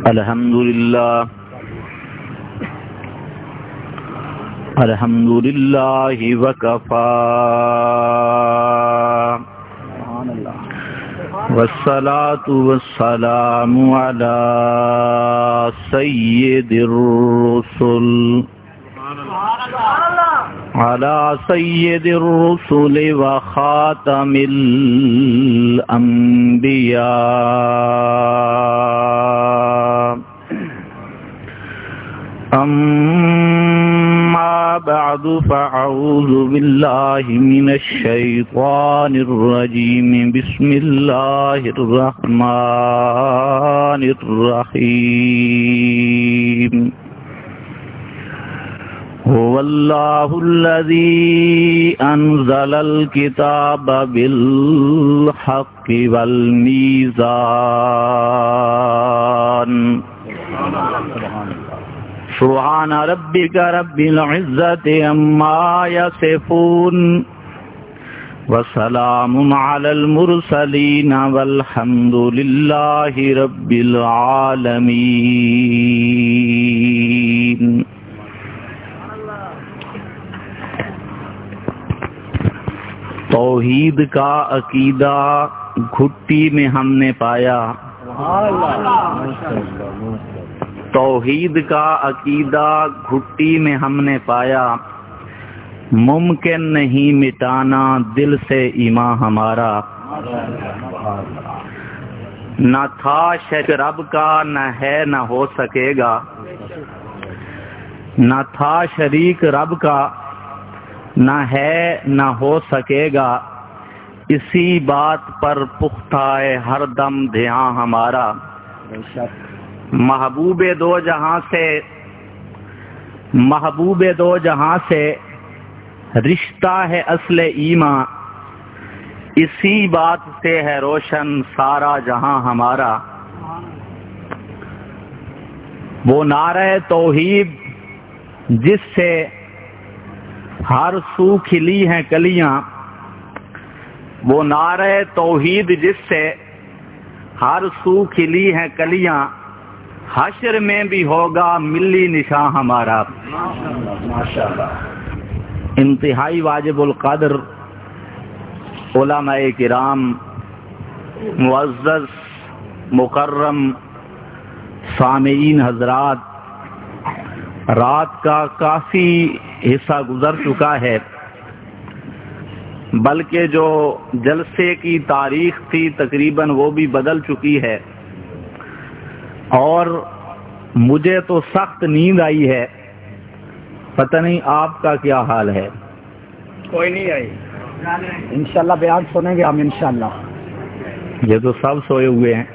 الحمدللہ وکفا والصلاة والسلام علی سید الرسل وخاتم الانبیاء اما بعد فاعوذ باللہ من الشیطان الرجیم بسم اللہ الرحمن الرحیم هو اللہ الذی انزل الکتاب بالحق والمیزان سبحان ربک رب العزت عما یصفون وسلام علی المرسلین والحمد للہ رب العالمین۔ توحید کا عقیدہ گھٹی میں ہم نے پایا، توحید کا عقیدہ گھٹی میں ہم نے پایا، ممکن نہیں مٹانا دل سے ایمان ہمارا۔ نہ تھا شک رب کا، نہ ہے نہ ہو سکے گا، نہ تھا شریک رب کا، نہ ہے نہ ہو سکے گا، اسی بات پر پختہ ہے ہر دم دھیان ہمارا۔ محبوب دو جہاں سے رشتہ ہے اصل ایمان، اسی بات سے ہے روشن سارا جہاں ہمارا۔ وہ نعرہ توحید جس سے ہر سو کھلی ہیں کلیاں، وہ نعرہ توحید جس سے ہر سو کھلی ہیں کلیاں، حشر میں بھی ہوگا ملی نشاں ہمارا۔ انتہائی واجب القدر علماء کرام، معزز مکرم سامعین حضرات، رات کا کافی حصہ گزر چکا ہے، بلکہ جو جلسے کی تاریخ تھی تقریباً وہ بھی بدل چکی ہے، اور مجھے تو سخت نیند آئی ہے، پتہ نہیں آپ کا کیا حال ہے؟ کوئی نہیں آئی، انشاءاللہ بیان سنیں گے ہم انشاءاللہ۔ یہ تو سب سوئے ہوئے ہیں۔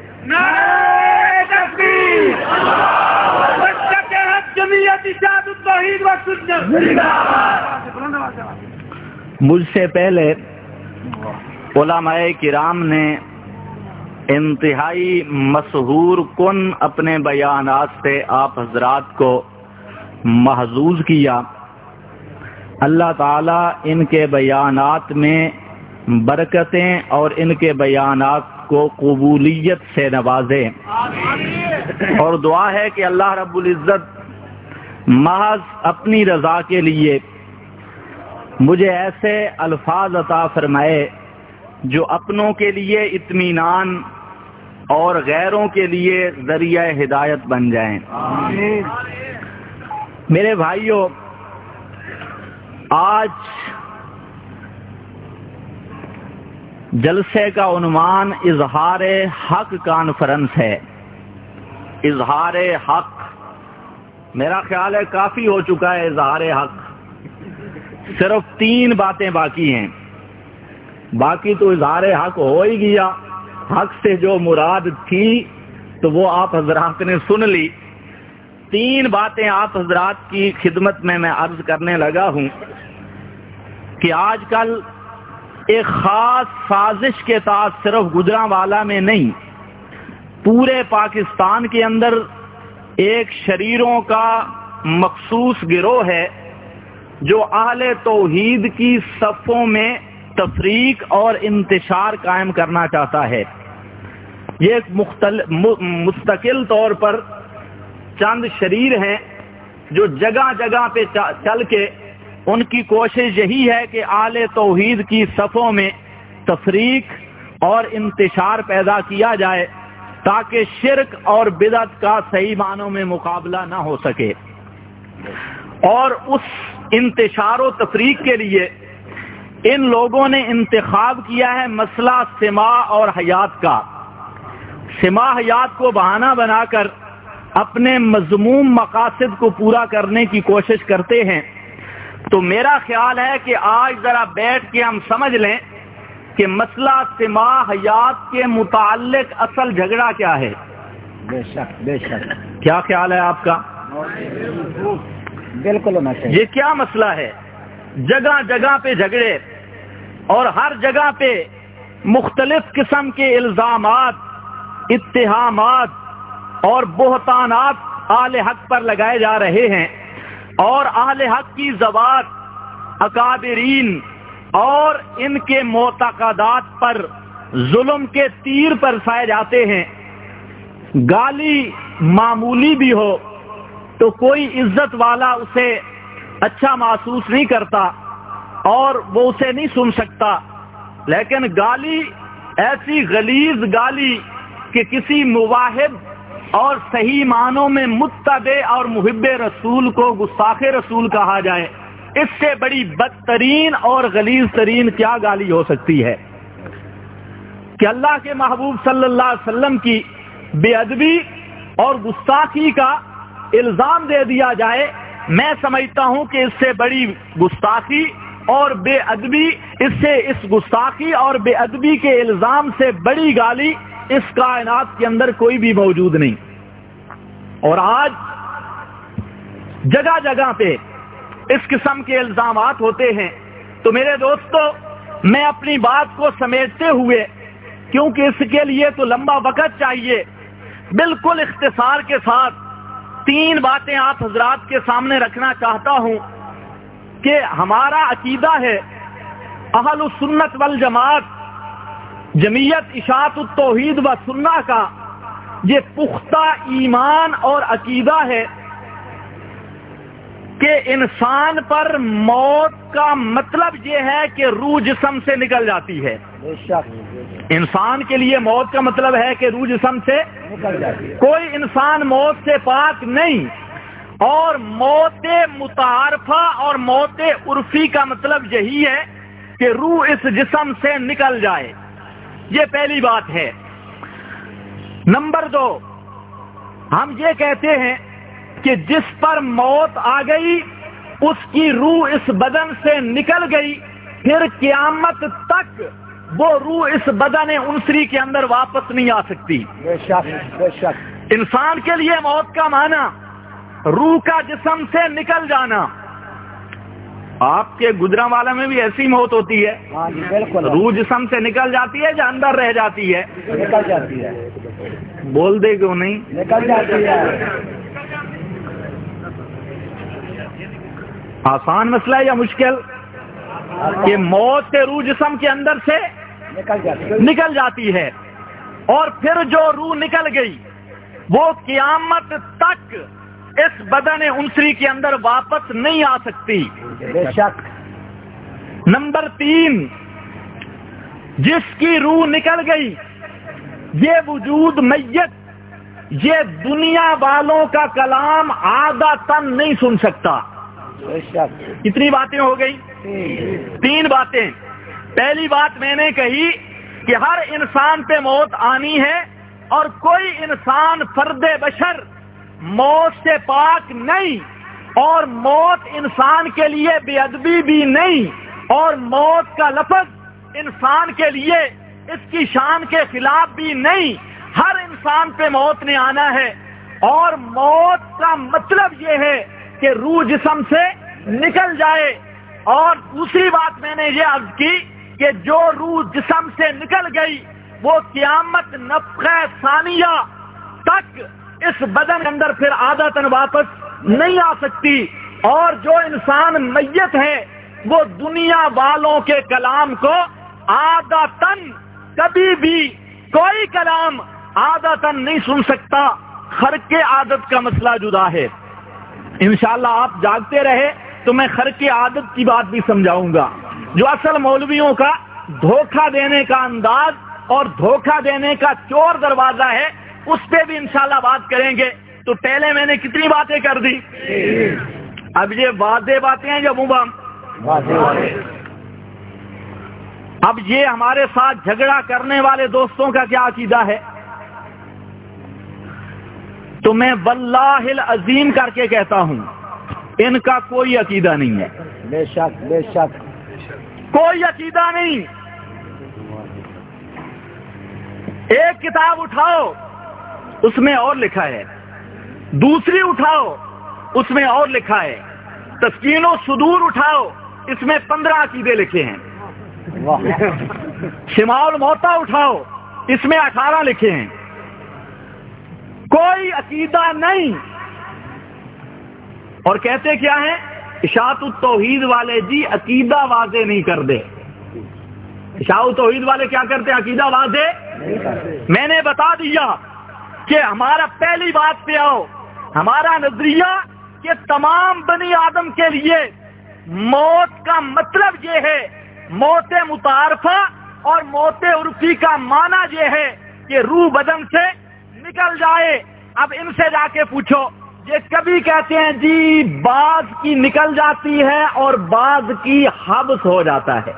مجھ سے پہلے علماء کرام نے انتہائی مسحور کن اپنے بیانات سے آپ حضرات کو محظوظ کیا۔ اللہ تعالیٰ ان کے بیانات میں برکتیں اور ان کے بیانات کو قبولیت سے نوازے، اور دعا ہے کہ اللہ رب العزت محض اپنی رضا کے لیے مجھے ایسے الفاظ عطا فرمائے جو اپنوں کے لیے اطمینان اور غیروں کے لیے ذریعہ ہدایت بن جائیں۔ میرے بھائیوں، آج جلسے کا عنوان اظہار حق کانفرنس ہے۔ اظہار حق، میرا خیال ہے کافی ہو چکا ہے اظہار حق، صرف 3 باتیں باقی ہیں، باقی تو اظہار حق ہو ہی گیا۔ حق سے جو مراد تھی تو وہ آپ حضرات نے سن لی۔ 3 باتیں آپ حضرات کی خدمت میں عرض کرنے لگا ہوں کہ آج کل ایک خاص سازش کے تحت صرف گجرانوالہ میں نہیں، پورے پاکستان کے اندر ایک شریروں کا مخصوص گروہ ہے جو اہل توحید کی صفوں میں تفریق اور انتشار قائم کرنا چاہتا ہے۔ یہ ایک مستقل طور پر چند شریر ہیں جو جگہ جگہ پہ چل کے ان کی کوشش یہی ہے کہ اہل توحید کی صفوں میں تفریق اور انتشار پیدا کیا جائے تاکہ شرک اور بدعت کا صحیح معنوں میں مقابلہ نہ ہو سکے. اور اس انتشار و تفریق کے لیے ان لوگوں نے انتخاب کیا ہے مسئلہ سماع اور حیات کا. سماع حیات کو بہانہ بنا کر اپنے مذموم مقاصد کو پورا کرنے کی کوشش کرتے ہیں. تو میرا خیال ہے کہ آج ذرا بیٹھ کے ہم سمجھ لیں کہ مسئلہ سماع حیات کے متعلق اصل جھگڑا کیا ہے. بے شک بے شک. کیا خیال ہے آپ کا؟ بالکل ہونا چاہیے. یہ کیا مسئلہ ہے؟ جگہ جگہ پہ جھگڑے اور ہر جگہ پہ مختلف قسم کے الزامات، اتہامات اور بہتانات اہل حق پر لگائے جا رہے ہیں، اور اہل حق کی ذوات، اکابرین اور ان کے معتقدات پر ظلم کے تیر برسائے جاتے ہیں. گالی معمولی بھی ہو تو کوئی عزت والا اسے اچھا محسوس نہیں کرتا اور وہ اسے نہیں سن سکتا، لیکن گالی ایسی غلیظ گالی کہ کسی مواحد اور صحیح معنوں میں متبع اور محب رسول کو گستاخ رسول کہا جائے، اس سے بڑی بدترین اور غلیظ ترین کیا گالی ہو سکتی ہے کہ اللہ کے محبوب صلی اللہ علیہ وسلم کی بے ادبی اور گستاخی کا الزام دے دیا جائے. میں سمجھتا ہوں کہ اس سے بڑی گستاخی اور بے ادبی، اس گستاخی اور بے ادبی کے الزام سے بڑی گالی اس کائنات کے اندر کوئی بھی موجود نہیں. اور آج جگہ جگہ پہ اس قسم کے الزامات ہوتے ہیں. تو میرے دوستو، میں اپنی بات کو سمیٹتے ہوئے، کیونکہ اس کے لیے تو لمبا وقت چاہیے، بالکل اختصار کے ساتھ 3 باتیں آپ حضرات کے سامنے رکھنا چاہتا ہوں کہ ہمارا عقیدہ ہے اہل السنت والجماعت، جمعیت اشاعت التوحید و سنہ کا یہ پختہ ایمان اور عقیدہ ہے کہ انسان پر موت کا مطلب یہ ہے کہ روح جسم سے نکل جاتی ہے. انسان کے لیے موت کا مطلب ہے کہ روح جسم سے نکل جاتی ہے. کوئی انسان موت سے پاک نہیں. اور موت متعارفہ اور موت عرفی کا مطلب یہی ہے کہ روح اس جسم سے نکل جائے. یہ پہلی بات ہے. نمبر 2، ہم یہ کہتے ہیں کہ جس پر موت آ گئی اس کی روح اس بدن سے نکل گئی، پھر قیامت تک وہ روح اس بدن انسری کے اندر واپس نہیں آ سکتی. بے شک بے شک. انسان کے لیے موت کا معنی روح کا جسم سے نکل جانا. آپ کے گجرانوالہ میں بھی ایسی موت ہوتی ہے؟ ہاں جی بالکل. روح جسم سے نکل جاتی ہے یا اندر رہ جاتی ہے؟ نکل جاتی ہے. بول دے کیوں نہیں؟ نکل جاتی ہے. آسان مسئلہ ہے یا مشکل کہ موت سے روح جسم کے اندر سے نکل جاتی ہے، اور پھر جو روح نکل گئی وہ قیامت تک اس بدن انسری کے اندر واپس نہیں آ سکتی. بے شک. نمبر 3، جس کی روح نکل گئی یہ وجود میت، یہ دنیا والوں کا کلام عادتاً نہیں سن سکتا. کتنی باتیں ہو گئی؟ 3 باتیں. پہلی بات میں نے کہی کہ ہر انسان پہ موت آنی ہے، اور کوئی انسان فرد بشر موت سے پاک نہیں، اور موت انسان کے لیے بے ادبی بھی نہیں، اور موت کا لفظ انسان کے لیے اس کی شان کے خلاف بھی نہیں. ہر انسان پہ موت نے آنا ہے، اور موت کا مطلب یہ ہے کہ روح جسم سے نکل جائے. اور دوسری بات میں نے یہ عرض کی کہ جو روح جسم سے نکل گئی وہ قیامت نفخہ ثانیہ تک اس بدن کے اندر پھر عادتاً واپس نہیں آ سکتی. اور جو انسان میت ہے وہ دنیا والوں کے کلام کو عادتاً کبھی بھی کوئی کلام عادتاً نہیں سن سکتا. خرق عادت کا مسئلہ جدا ہے. انشاءاللہ آپ جاگتے رہے تو میں خرق عادت کی بات بھی سمجھاؤں گا. جو اصل مولویوں کا دھوکہ دینے کا انداز اور دھوکہ دینے کا چور دروازہ ہے, اس پہ بھی انشاءاللہ بات کریں گے. تو پہلے میں نے کتنی باتیں کر دی, اب یہ واضح باتیں ہیں یا مبہم؟ اب یہ ہمارے ساتھ جھگڑا کرنے والے دوستوں کا کیا عقیدہ ہے؟ تو میں واللہ العظیم کر کے کہتا ہوں ان کا کوئی عقیدہ نہیں ہے. بے شک بے شک کوئی عقیدہ نہیں. ایک کتاب اٹھاؤ اس میں اور لکھا ہے, دوسری اٹھاؤ اس میں اور لکھا ہے, تسکین و صدور اٹھاؤ اس میں 15 عقیدے لکھے ہیں, شماع الموتا اٹھاؤ اس میں 18 لکھے ہیں. کوئی عقیدہ نہیں. اور کہتے کیا ہیں اشاعت التوحید والے جی عقیدہ واضح نہیں کر دے. اشاعت التوحید والے کیا کرتے ہیں؟ عقیدہ واضح. میں نے بتا دیا کہ ہمارا پہلی بات پہ آؤ. ہمارا نظریہ کہ تمام بنی آدم کے لیے موت کا مطلب یہ ہے, موت متعارفہ اور موت عرفی کا معنی یہ ہے کہ روح بدن سے نکل جائے. اب ان سے جا کے پوچھو, یہ کبھی کہتے ہیں جی بعض کی نکل جاتی ہے اور بعض کی حبس ہو جاتا ہے,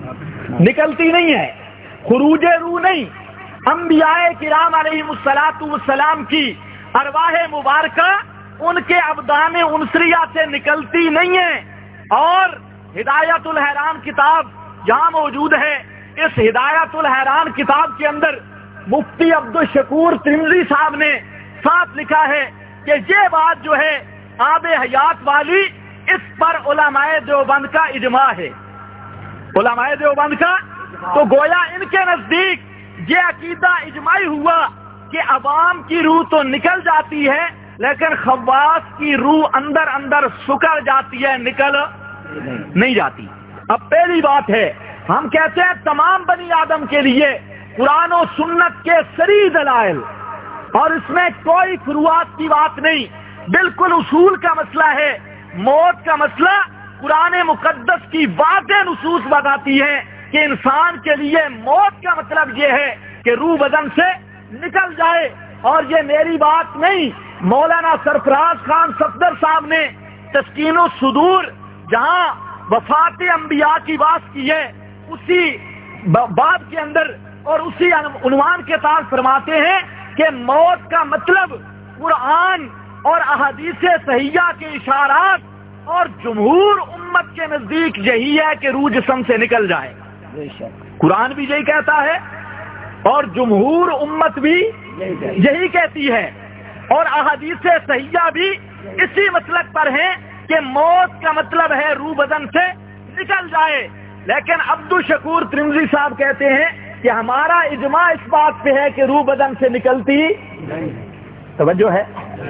نکلتی نہیں ہے, خروج روح نہیں. انبیاء کرام علیہم السلام کی ارواح مبارکہ ان کے ابدان انسریہ سے نکلتی نہیں ہے. اور ہدایت الحیران کتاب جہاں موجود ہے, اس ہدایت الحیران کتاب کے اندر مفتی عبدالشکور ترمذی صاحب نے ساتھ لکھا ہے کہ یہ بات جو ہے آب حیات والی, اس پر علماء دیوبند کا اجماع ہے. علماء دیوبند کا, تو گویا ان کے نزدیک یہ عقیدہ اجماعی ہوا کہ عوام کی روح تو نکل جاتی ہے لیکن خواص کی روح اندر اندر سکڑ جاتی ہے, نکل نہیں جاتی. اب پہلی بات ہے, ہم کہتے ہیں تمام بنی آدم کے لیے قرآن و سنت کے صریح دلائل, اور اس میں کوئی فروعات کی بات نہیں, بالکل اصول کا مسئلہ ہے. موت کا مسئلہ قرآن مقدس کی واضح نصوص بتاتی ہے کہ انسان کے لیے موت کا مطلب یہ ہے کہ روح بدن سے نکل جائے. اور یہ میری بات نہیں, مولانا سرفراز خان صفدر صاحب نے تسکین و صدور جہاں وفات انبیاء کی بات کی ہے اسی باب کے اندر اور اسی عنوان کے تحت فرماتے ہیں کہ موت کا مطلب قرآن اور احادیث صحیحہ کے اشارات اور جمہور امت کے نزدیک یہی ہے کہ روح جسم سے نکل جائے. قرآن بھی یہی کہتا ہے اور جمہور امت بھی یہی کہتی ہے, اور احادیث صحیحہ بھی اسی مسلک پر ہیں کہ موت کا مطلب ہے روح بدن سے نکل جائے. لیکن عبدالشکور ترمذی صاحب کہتے ہیں کہ ہمارا اجماع اس بات پہ ہے کہ روح بدن سے نکلتی توجہ ہے.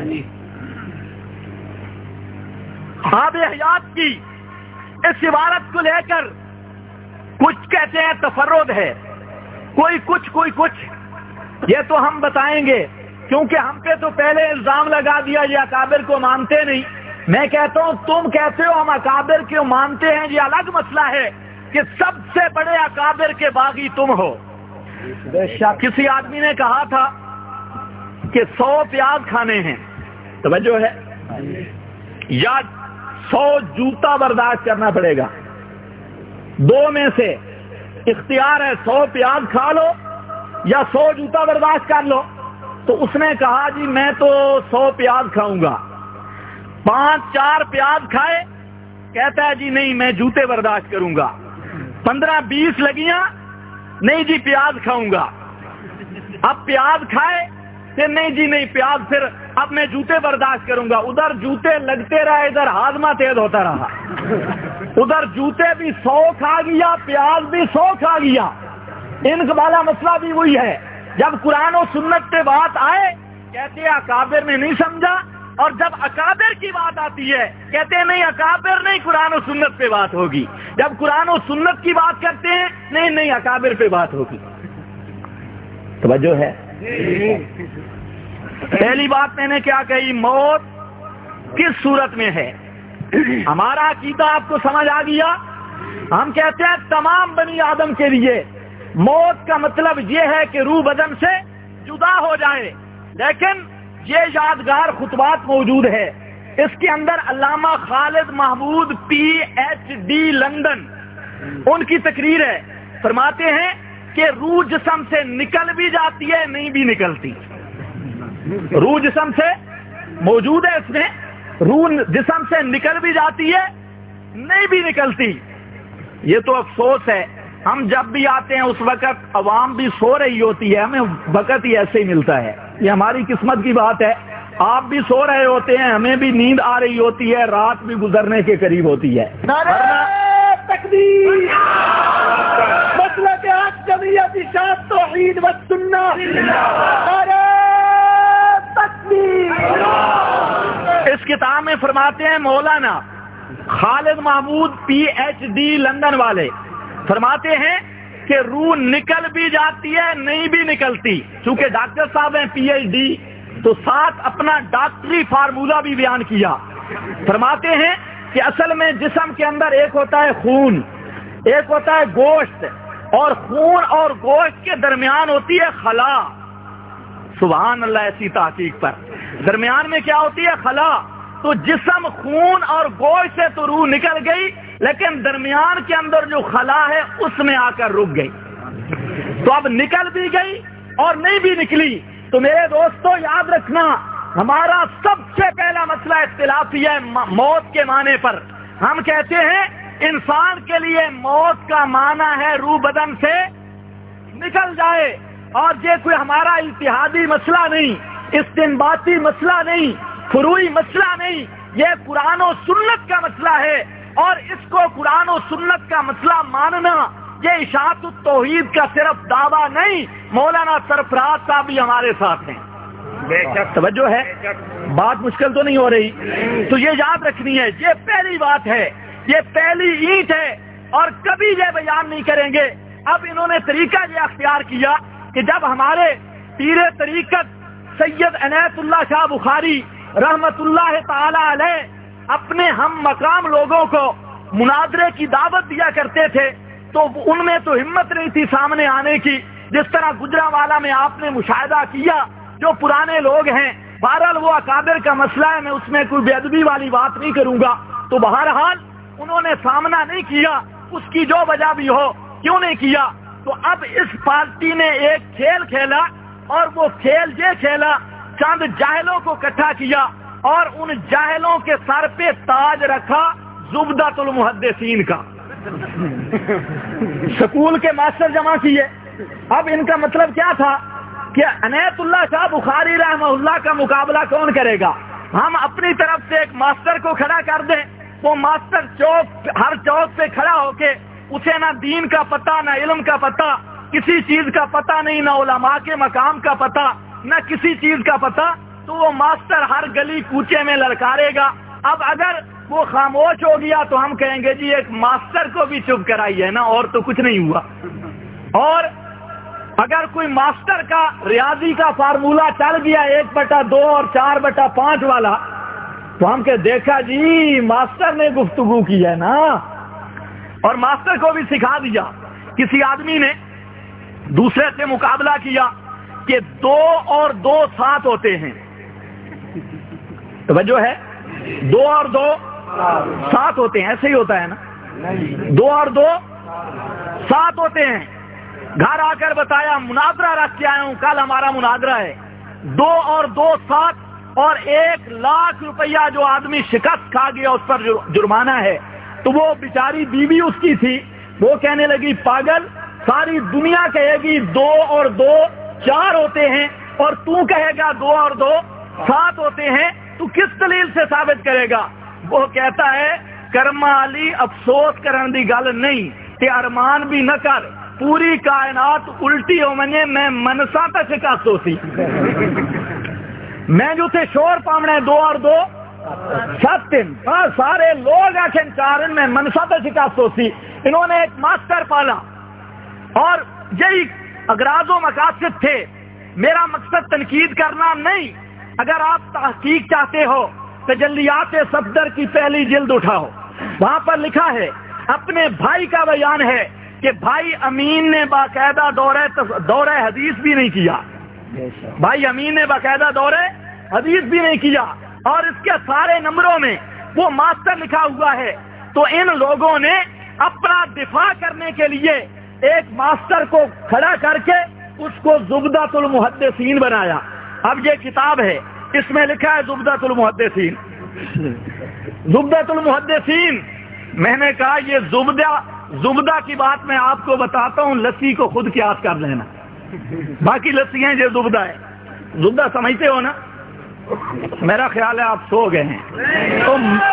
آب حیات کی اس عبارت کو لے کر کچھ کہتے ہیں تفرد ہے, کوئی کچھ. یہ تو ہم بتائیں گے کیونکہ ہم پہ تو پہلے الزام لگا دیا یہ اکابر کو مانتے نہیں. میں کہتا ہوں تم کہتے ہو ہم اکابر کو مانتے ہیں, یہ الگ مسئلہ ہے کہ سب سے بڑے اکابر کے باغی تم ہو. کسی آدمی نے کہا تھا کہ 100 پیاز کھانے ہیں, توجہ ہے, یا 100 جوتا برداشت کرنا پڑے گا, دو میں سے اختیار ہے, 100 پیاز کھا لو یا 100 جوتا برداشت کر لو. تو اس نے کہا جی میں تو 100 پیاز کھاؤں گا. 5-4 پیاز کھائے, کہتا ہے جی نہیں میں جوتے برداشت کروں گا. 15-20 لگیاں, نہیں جی پیاز کھاؤں گا. اب پیاز کھائے پھر نہیں جی نہیں پیاز, پھر اب میں جوتے برداشت کروں گا. ادھر جوتے لگتے رہے, ادھر ہاضمہ تیز ہوتا رہا. ادھر جوتے بھی 100 کھا گیا, پیاز بھی 100 کھا گیا. ان کا والا مسئلہ بھی وہی ہے. جب قرآن و سنت پہ بات آئے کہتے ہیں اکابر نے نہیں سمجھا, اور جب اکابر کی بات آتی ہے کہتے ہیں نہیں اکابر نہیں, قرآن و سنت پہ بات ہوگی. جب قرآن و سنت کی بات کرتے ہیں نہیں اکابر پہ بات ہوگی. توجہ ہے. پہلی بات میں نے کیا کہی؟ موت کس صورت میں ہے؟ ہمارا عقیدہ آپ کو سمجھ آ گیا؟ ہم کہتے ہیں تمام بنی آدم کے لیے موت کا مطلب یہ ہے کہ روح بدن سے جدا ہو جائے، لیکن یہ یادگار خطبات موجود ہے، اس کے اندر علامہ خالد محمود PhD لندن ان کی تقریر ہے، فرماتے ہیں کہ روح جسم سے نکل بھی جاتی ہے، نہیں بھی نکلتی۔ روح جسم سے موجود ہے، اس میں روح جسم سے نکل بھی جاتی ہے، نہیں بھی نکلتی۔ یہ تو افسوس ہے، ہم جب بھی آتے ہیں اس وقت عوام بھی سو رہی ہوتی ہے، ہمیں وقت ہی ایسے ہی ملتا ہے۔ یہ ہماری قسمت کی بات ہے، آپ بھی سو رہے ہوتے ہیں، ہمیں بھی نیند آ رہی ہوتی ہے، رات بھی گزرنے کے قریب ہوتی ہے۔ نعرہ تکبیر، مسلک حق جمعیت اشاعت توحید و سنت، نعرہ تکبیر۔ اس کتاب میں فرماتے ہیں مولانا خالد محمود PhD لندن والے فرماتے ہیں کہ روح نکل بھی جاتی ہے، نہیں بھی نکلتی۔ چونکہ ڈاکٹر صاحب ہیں PhD، تو ساتھ اپنا ڈاکٹری فارمولہ بھی بیان کیا۔ فرماتے ہیں کہ اصل میں جسم کے اندر ایک ہوتا ہے خون، ایک ہوتا ہے گوشت، اور خون اور گوشت کے درمیان ہوتی ہے خلا۔ سبحان اللہ ایسی تحقیق پر، درمیان میں کیا ہوتی ہے؟ خلا۔ تو جسم خون اور گوشت سے تو روح نکل گئی، لیکن درمیان کے اندر جو خلا ہے اس میں آ کر رک گئی۔ تو اب نکل بھی گئی اور نہیں بھی نکلی۔ تو میرے دوستو یاد رکھنا، ہمارا سب سے پہلا مسئلہ اختلافی ہے موت کے معنی پر۔ ہم کہتے ہیں انسان کے لیے موت کا معنی ہے روح بدن سے نکل جائے، اور یہ کوئی ہمارا اجتہادی مسئلہ نہیں، استنباطی مسئلہ نہیں، فروعی مسئلہ نہیں، یہ قرآن و سنت کا مسئلہ ہے، اور اس کو قرآن و سنت کا مسئلہ ماننا یہ اشاعت التوحید کا صرف دعویٰ نہیں۔ مولانا سرفراز صاحب بھی ہمارے ساتھ ہیں، توجہ ہے، بات مشکل تو نہیں ہو رہی؟ تو یہ یاد رکھنی ہے، یہ پہلی بات ہے، یہ پہلی اینٹ ہے، اور کبھی یہ بیان نہیں کریں گے۔ اب انہوں نے طریقہ یہ اختیار کیا کہ جب ہمارے پیر طریقت سید عنایت اللہ شاہ بخاری رحمت اللہ تعالی علیہ اپنے ہم مقام لوگوں کو مناظرے کی دعوت دیا کرتے تھے، تو ان میں تو ہمت نہیں تھی سامنے آنے کی، جس طرح گجرانوالہ میں آپ نے مشاہدہ کیا، جو پرانے لوگ ہیں۔ بہرحال وہ اکابر کا مسئلہ ہے، میں اس میں کوئی بے ادبی والی بات نہیں کروں گا۔ تو بہرحال انہوں نے سامنا نہیں کیا، اس کی جو وجہ بھی ہو، کیوں نہیں کیا؟ تو اب اس پارٹی نے ایک کھیل کھیلا، اور وہ کھیل یہ کھیلا، چند جاہلوں کو اکٹھا کیا، اور ان جاہلوں کے سر پہ تاج رکھا زبدۃ المحدثین کا۔ سکول کے ماسٹر جمع کیے۔ اب ان کا مطلب کیا تھا کہ عنایت اللہ شاہ بخاری رحمہ اللہ کا مقابلہ کون کرے گا؟ ہم اپنی طرف سے ایک ماسٹر کو کھڑا کر دیں، وہ ماسٹر ہر چوک پہ کھڑا ہو کے، اسے نہ دین کا پتہ، نہ علم کا پتہ، کسی چیز کا پتہ نہیں، نہ علماء کے مقام کا پتہ، نہ کسی چیز کا پتہ، تو وہ ماسٹر ہر گلی کوچے میں للکارے گا۔ اب اگر وہ خاموش ہو گیا تو ہم کہیں گے جی ایک ماسٹر کو بھی چپ کرائی ہے نا، اور تو کچھ نہیں ہوا۔ اور اگر کوئی ماسٹر کا ریاضی کا فارمولہ چل گیا 1/2 اور 4/5 والا، تو ہم کہ دیکھا جی ماسٹر نے گفتگو کی ہے نا، اور ماسٹر کو بھی سکھا دیا۔ کسی آدمی نے دوسرے سے مقابلہ کیا کہ 2 اور 2 7 ہوتے ہیں، توجہ ہے، 2 اور 2 7 ہوتے ہیں، ایسے ہی ہوتا ہے نا، 2 اور 2 7 ہوتے ہیں۔ گھر آ کر بتایا مناظرہ رکھ کے آیا ہوں، کل ہمارا مناظرہ ہے، 2 اور 2 7، اور 1 لاکھ روپیہ جو آدمی شکست کھا گیا اس پر جرمانہ ہے۔ تو وہ بیچاری بیوی اس کی تھی، وہ کہنے لگی پاگل، ساری دنیا کہے گی 2 اور 2 4 ہوتے ہیں، اور تو کہے گا 2 اور 2 7 ہوتے ہیں، تو کس دلیل سے ثابت کرے گا؟ وہ کہتا ہے کرما علی افسوس کرن دی گل نہیں کہ ارمان بھی نہ کر، پوری کائنات الٹی ہو منجے میں منسا تے شکست ہوتی، میں جو تھے شور پامنے 2 اور 2 7، سارے لوگ آخر 4 میں منسا تے شکست ہوتی۔ انہوں نے ایک ماسٹر پالا، اور یہی اغراض و مقاصد تھے۔ میرا مقصد تنقید کرنا نہیں، اگر آپ تحقیق چاہتے ہو تجلیات صفدر کی پہلی جلد اٹھاؤ، وہاں پر لکھا ہے، اپنے بھائی کا بیان ہے کہ بھائی امین نے باقاعدہ دورہ حدیث بھی نہیں کیا، بھائی امین نے باقاعدہ دورہ حدیث بھی نہیں کیا، اور اس کے سارے نمبروں میں وہ ماسٹر لکھا ہوا ہے۔ تو ان لوگوں نے اپنا دفاع کرنے کے لیے ایک ماسٹر کو کھڑا کر کے اس کو زبدۃ المحدثین بنایا۔ اب یہ کتاب ہے، اس میں لکھا ہے زبدۃ المحدثین۔ زبدۃ المحدثین، میں نے کہا یہ زبدہ کی بات میں آپ کو بتاتا ہوں، لسی کو خود قیاس کر لینا، باقی لسیاں یہ زبدہ ہے۔ زبدہ سمجھتے ہو نا؟ میرا خیال ہے آپ سو گئے ہیں۔ تو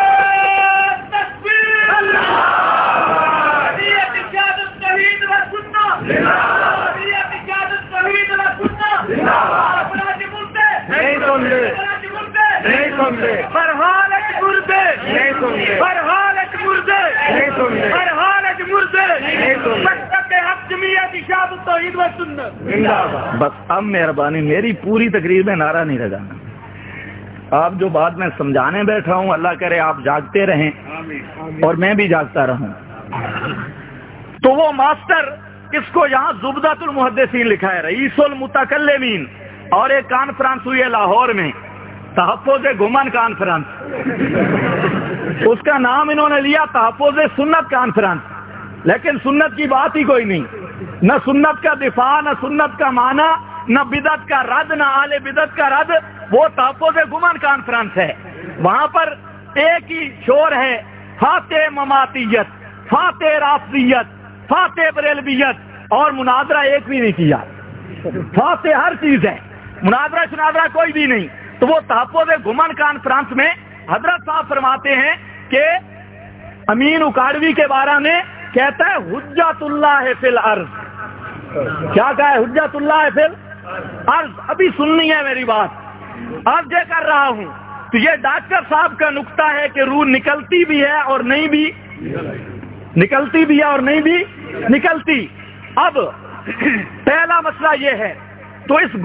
بس اب مہربانی، میری پوری تقریر میں نعرہ نہیں لگانا۔ آپ جو بات میں سمجھانے بیٹھا ہوں، اللہ کرے آپ جاگتے رہیں اور میں بھی جاگتا رہوں۔ تو وہ ماسٹر، اس کو یہاں زبدۃ المحدثین لکھا ہے، رئیس المتکلمین، اور ایک کانفرنس ہوئی ہے لاہور میں، تحفظ گمن کانفرنس، اس کا نام انہوں نے لیا تحفظ سنت کانفرنس، لیکن سنت کی بات ہی کوئی نہیں، نہ سنت کا دفاع، نہ سنت کا معنی، نہ بدعت کا رد، نہ آل بدعت کا رد، وہ تحفظ گمن کانفرنس ہے۔ وہاں پر ایک ہی شور ہے، فاتح مماتیت، فاتح رافضیت، فاتح بریلویت، اور مناظرہ ایک بھی نہیں کیا۔ فاتح ہر چیز ہے، مناظرہ شناظرہ کوئی بھی نہیں۔ تو وہ تحفظ گمن کانفرنس میں حضرت صاحب فرماتے ہیں کہ امین اکاڑوی کے بارے میں کہتا ہے حجت اللہ فی الارض۔ کیا کہا ہے؟ حجت اللہ فی الارض۔ ابھی سننی ہے میری بات، اب یہ کر رہا ہوں۔ تو یہ ڈاکٹر صاحب کا نقطہ ہے کہ روح نکلتی بھی ہے اور نہیں بھی نکلتی بھی ہے اور نہیں بھی نکلتی۔ اب پہلا مسئلہ یہ ہے، تو اس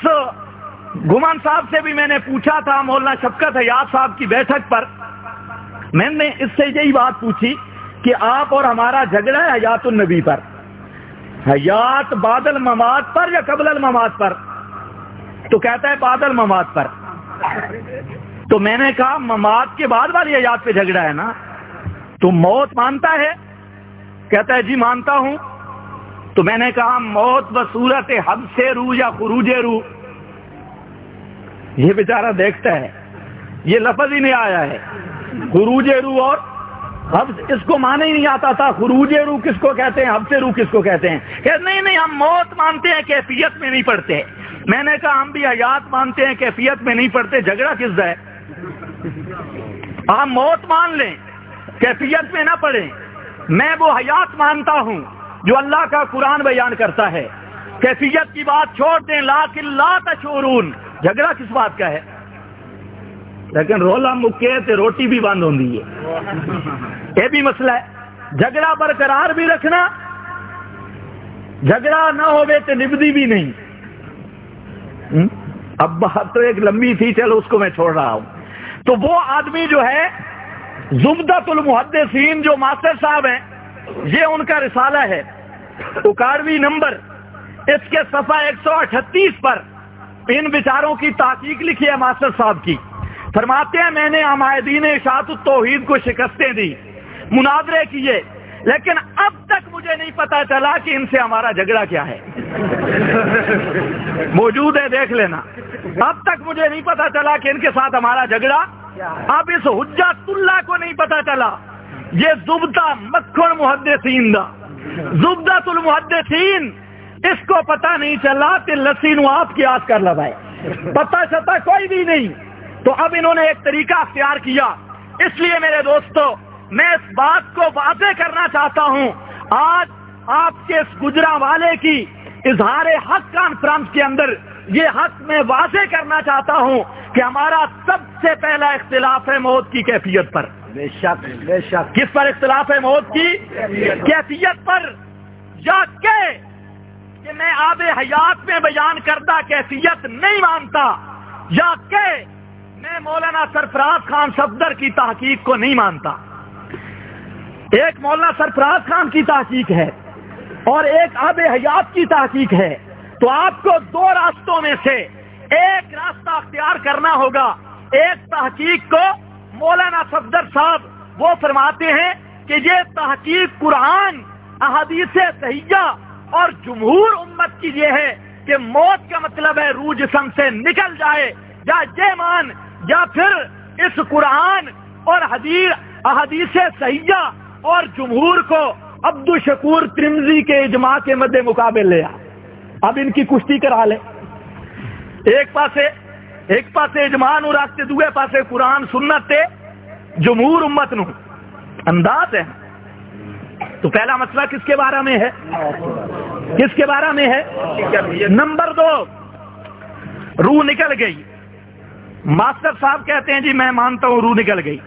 گمان صاحب سے بھی میں نے پوچھا تھا، مولانا شفقت حیات صاحب کی بیٹھک پر، میں نے اس سے یہی بات پوچھی کہ آپ اور ہمارا جھگڑا ہے حیات النبی پر، حیات بعد الممات پر یا قبل الممات پر؟ تو کہتا ہے بعد الممات پر۔ تو میں نے کہا ممات کے بعد والی حیات پہ جھگڑا ہے نا، تو موت مانتا ہے؟ کہتا ہے جی مانتا ہوں۔ تو میں نے کہا موت بصورت حب سے روح یا خروج روح؟ یہ بیچارہ دیکھتا ہے، یہ لفظ ہی نہیں آیا ہے، خروج روح اور حب، اس کو معنی ہی نہیں آتا تھا، خروج روح کس کو کہتے ہیں، حب سے روح کس کو کہتے ہیں؟ کہ نہیں ہم موت مانتے ہیں، کیفیت میں نہیں پڑھتے۔ میں نے کہا ہم بھی حیات مانتے ہیں، کیفیت میں نہیں پڑھتے، جھگڑا کس ہے؟ آپ موت مان لیں، کیفیت میں نہ پڑھیں۔ میں وہ حیات مانتا ہوں جو اللہ کا قرآن بیان کرتا ہے، کیفیت کی بات چھوڑ دیں، لیکن لا تشعرون، جھگڑا کس بات کا ہے؟ لیکن رولا مکے تے روٹی بھی بند ہوندی ہے، یہ بھی مسئلہ ہے۔ جھگڑا برقرار بھی رکھنا، جھگڑا نہ ہوئے تے نبدی بھی نہیں۔ اب بات تو ایک لمبی تھی، چلو اس کو میں چھوڑ رہا ہوں۔ تو وہ آدمی جو ہے زبدۃ المحدثین، جو ماسٹر صاحب ہیں، یہ ان کا رسالہ ہے، اکاڑوی نمبر، اس کے صفحہ 138 پر ان بیچاروں کی تحقیق لکھی ہے ماسٹر صاحب کی۔ فرماتے ہیں میں نے عمائدین اشاعت التوحید کو شکستیں دی، مناظرے کیے، لیکن اب تک مجھے نہیں پتا چلا کہ ان سے ہمارا جھگڑا کیا ہے۔ موجود ہے، دیکھ لینا۔ اب تک مجھے نہیں پتا چلا کہ ان کے ساتھ ہمارا جھگڑا، اب اس حجت اللہ کو نہیں پتا چلا، یہ زبدہ مکھن محدثین دا زبدۃ المحدثین، اس کو پتا نہیں چلا کہ لسی نو آپ قیاس کر لگائے، پتا چلتا کوئی بھی نہیں۔ تو اب انہوں نے ایک طریقہ اختیار کیا۔ اس لیے میرے دوستو، میں اس بات کو واضح کرنا چاہتا ہوں، آج آپ کے اس گجرانوالے کی اظہار حق کانفرنس کے اندر یہ حق میں واضح کرنا چاہتا ہوں کہ ہمارا سب سے پہلا اختلاف ہے موت کی کیفیت پر۔ بے شک بے شک۔ کس پر اختلاف ہے؟ موت کی کیفیت پر، یا کہ میں آب حیات میں بیان کردہ کیفیت نہیں مانتا، یا کہ میں مولانا سرفراز خان صفدر کی تحقیق کو نہیں مانتا. ایک مولانا سرفراز خان کی تحقیق ہے اور ایک آب حیات کی تحقیق ہے. تو آپ کو دو راستوں میں سے ایک راستہ اختیار کرنا ہوگا. ایک تحقیق کو مولانا صفدر صاحب وہ فرماتے ہیں کہ یہ تحقیق قرآن، احادیث صحیحہ اور جمہور امت کی یہ ہے کہ موت کا مطلب ہے روح جسم سے نکل جائے، یا یہ مان یا پھر اس قرآن اور احادیث صحیحہ اور جمہور کو عبدالشکور ترمذی کے اجماع کے مد مقابل لیا. اب ان کی کشتی کرا لے. ایک پاسے اجماع نو رکھتے، دوسرے پاسے قرآن سنت تے جمہور امت نو انداز ہے. تو پہلا مسئلہ کس کے بارے میں ہے؟ کس کے بارے میں ہے؟ نمبر 2، روح نکل گئی. ماسٹر صاحب کہتے ہیں جی میں مانتا ہوں روح نکل گئی.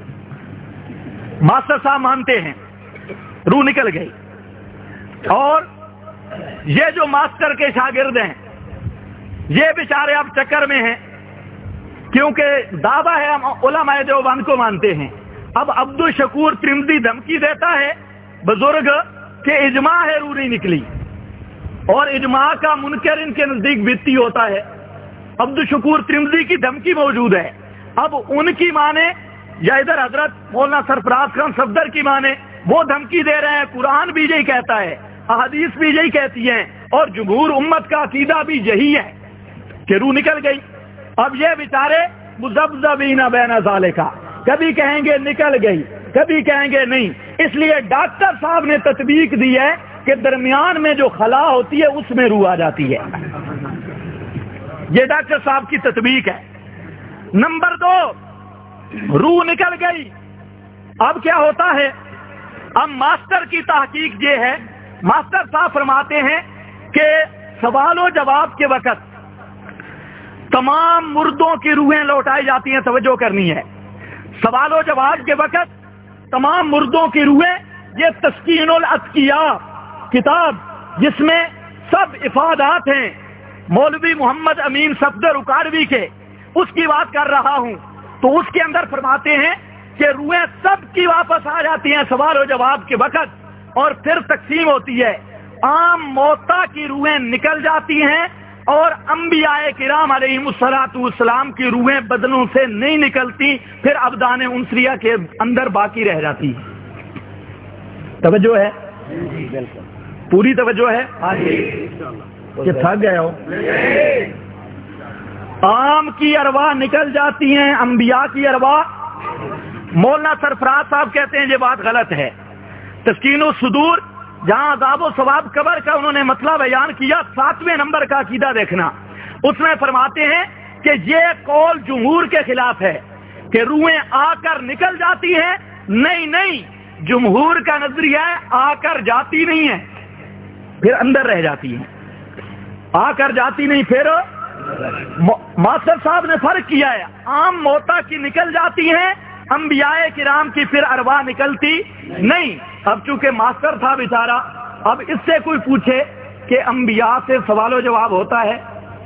ماسٹر صاحب مانتے ہیں روح نکل گئی. اور یہ جو ماسٹر کے شاگرد ہیں یہ بیچارے اب چکر میں ہیں، کیونکہ دعویٰ ہے ہم علماء دیوبند کو مانتے ہیں. اب عبدالشکور ترمذی دھمکی دیتا ہے بزرگ کہ اجماع ہے روح نہیں نکلی، اور اجماع کا منکر ان کے نزدیک بیتی ہوتا ہے. عبدالشکور ترمذی کی دھمکی موجود ہے. اب ان کی مانے یا ادھر حضرت مولانا سرفراز خان صفدر کی مانے، وہ دھمکی دے رہے ہیں. قرآن بھی یہی کہتا ہے، احادیث بھی یہی کہتی ہیں، اور جمہور امت کا عقیدہ بھی یہی ہے کہ روح نکل گئی. اب یہ بیچارے مذبذبین بین ذالک، کبھی کہیں گے نکل گئی، کبھی کہیں گے نہیں. اس لیے ڈاکٹر صاحب نے تطبیق دی ہے کہ درمیان میں جو خلا ہوتی ہے اس میں روح آ جاتی ہے. یہ ڈاکٹر صاحب کی تطبیق ہے. نمبر 2، روح نکل گئی. اب کیا ہوتا ہے؟ اب ماسٹر کی تحقیق یہ ہے، ماسٹر صاحب فرماتے ہیں کہ سوال و جواب کے وقت تمام مردوں کی روحیں لوٹائی جاتی ہیں. توجہ کرنی ہے. سوال و جواب کے وقت تمام مردوں کی روحیں، یہ تسکین الاتقیاء کتاب جس میں سب افادات ہیں مولوی محمد امین صفدر اکاڑوی کے، اس کی بات کر رہا ہوں. تو اس کے اندر فرماتے ہیں کہ روحیں سب کی واپس آ جاتی ہیں سوال و جواب کے وقت، اور پھر تقسیم ہوتی ہے. عام موتا کی روحیں نکل جاتی ہیں، اور انبیاء کرام علیہ الصلوۃ والسلام کی روحیں بدنوں سے نہیں نکلتی، پھر ابدان انسریہ کے اندر باقی رہ جاتی ہے. توجہ ہے؟ پوری توجہ ہے کہ تھک گئے ہو؟ عام کی ارواح نکل جاتی ہیں، انبیاء کی ارواح. مولانا سرفراز صاحب کہتے ہیں یہ بات غلط ہے. تسکین الصدور جہاں عذاب و ثواب قبر کا انہوں نے مطلب بیان کیا، 7ویں نمبر کا عقیدہ دیکھنا. اس میں فرماتے ہیں کہ یہ قول جمہور کے خلاف ہے کہ روحیں آ کر نکل جاتی ہیں. نہیں، جمہور کا نظریہ ہے آ کر جاتی نہیں ہے، پھر اندر رہ جاتی ہیں. آ کر جاتی نہیں. پھر ماسٹر صاحب نے فرق کیا ہے، عام موتا کی نکل جاتی ہیں، انبیاء کرام کی پھر ارواح نکلتی نہیں. اب چونکہ ماسٹر تھا بیچارہ، اب اس سے کوئی پوچھے کہ انبیاء سے سوال و جواب ہوتا ہے؟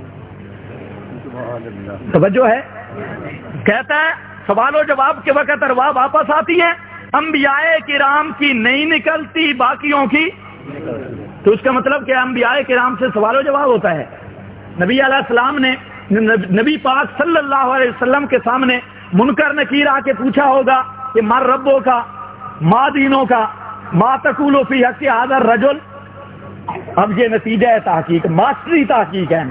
توجہ ہے؟ کہتا ہے سوال و جواب کے وقت ارواح واپس آتی ہیں، انبیاء کرام کی نہیں نکلتی، باقیوں کی. تو اس کا مطلب کہ انبیاء کرام سے سوال و جواب ہوتا ہے. نبی علیہ السلام نے نبی پاک صلی اللہ علیہ وسلم کے سامنے منکر نکیر آ کے پوچھا ہوگا کہ مر ربوں کا، ما دینوں کا، ما تقولو فی حق ھذا الرجل. اب یہ نتیجہ ہے تحقیق، ماسٹری تحقیق ہے نا.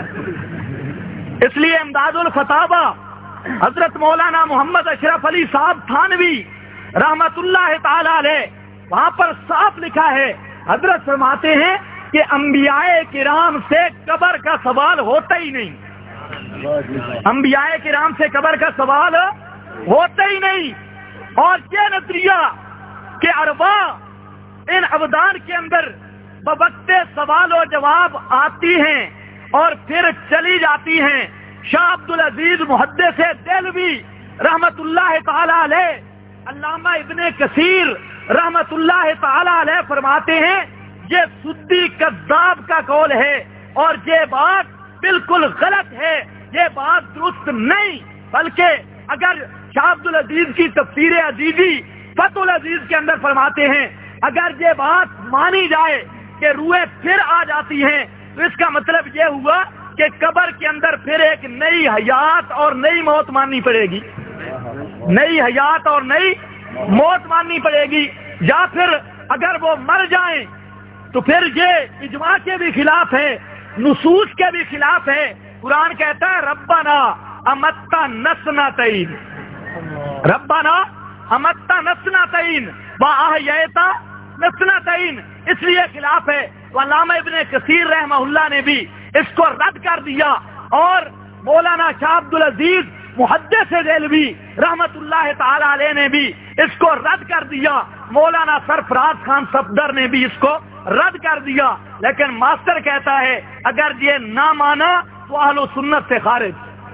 اس لیے امداد الفتاوی حضرت مولانا محمد اشرف علی صاحب تھانوی رحمت اللہ تعالی علیہ، وہاں پر صاف لکھا ہے، حضرت فرماتے ہیں کہ انبیاء کرام سے قبر کا سوال ہوتا ہی نہیں. انبیاء کرام سے قبر کا سوال ہوتا ہی نہیں. اور یہ نظریہ کہ ارواح ان ابدان کے اندر بوقت سوال و جواب آتی ہیں اور پھر چلی جاتی ہیں. شاہ عبدالعزیز محدث دہلوی رحمت اللہ تعالی علیہ، علامہ ابن کثیر رحمت اللہ تعالی علیہ فرماتے ہیں یہ سدی کذاب کا قول ہے، اور یہ بات بالکل غلط ہے یہ بات درست نہیں، بلکہ اگر شاہ عبد العزیز کی تفسیر عزیزی فتح العزیز کے اندر فرماتے ہیں اگر یہ بات مانی جائے کہ روحیں پھر آ جاتی ہیں تو اس کا مطلب یہ ہوا کہ قبر کے اندر پھر ایک نئی حیات اور نئی موت ماننی پڑے گی، نئی حیات اور نئی موت ماننی پڑے گی، یا پھر اگر وہ مر جائیں تو پھر یہ اجماع کے بھی خلاف ہے، نصوص کے بھی خلاف ہے۔ قرآن کہتا ہے ربنا امتّا نسنتین، ربنا امتّا نسنتین واحییتا نسنتین، اس لیے خلاف ہے۔ علامہ ابن کثیر رحمہ اللہ نے بھی اس کو رد کر دیا، اور مولانا شاہ عبد العزیز محدث دہلوی رحمت اللہ تعالی علیہ نے بھی اس کو رد کر دیا، مولانا سرفراز خان صفدر نے بھی اس کو رد کر دیا، لیکن ماسٹر کہتا ہے اگر یہ نہ مانا تو اہل سنت سے خارج،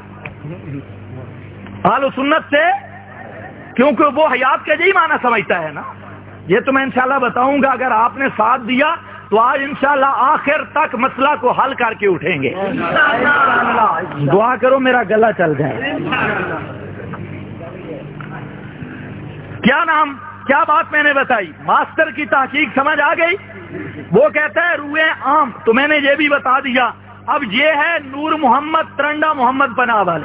اہل سنت سے، کیونکہ وہ حیات کا یہی معنی سمجھتا ہے نا۔ یہ تو میں انشاءاللہ بتاؤں گا، اگر آپ نے ساتھ دیا تو آج انشاءاللہ آخر تک مسئلہ کو حل کر کے اٹھیں گے۔ دعا کرو میرا گلا چل جائے۔ کیا بات میں نے بتائی؟ ماسٹر کی تحقیق سمجھ آ گئی؟ وہ کہتا ہے روحیں عام، تو میں نے یہ بھی بتا دیا۔ اب یہ ہے نور محمد ترنڈا محمد پناہ والے،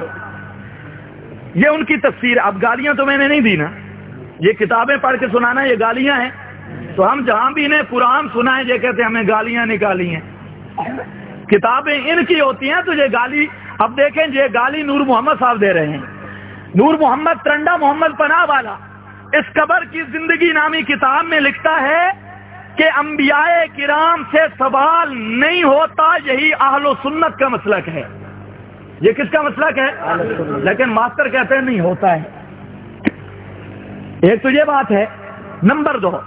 یہ ان کی تفسیر۔ اب گالیاں تو میں نے نہیں دی نا، یہ کتابیں پڑھ کے سنانا یہ گالیاں ہیں، تو ہم جہاں بھی انہیں قرآن سنائیں یہ کہتے ہیں ہمیں گالیاں نکالی ہیں، کتابیں ان کی ہوتی ہیں تو یہ گالی۔ اب دیکھیں یہ گالی نور محمد صاحب دے رہے ہیں۔ نور محمد ترنڈا محمد پناہ والا اس قبر کی زندگی نامی کتاب میں لکھتا ہے کہ انبیاء کرام سے سوال نہیں ہوتا، یہی اہل و سنت کا مسلک ہے۔ یہ کس کا مسلک ہے؟ لیکن ماسٹر کہتے ہیں نہیں ہوتا ہے۔ ایک تو یہ بات ہے۔ نمبر 2،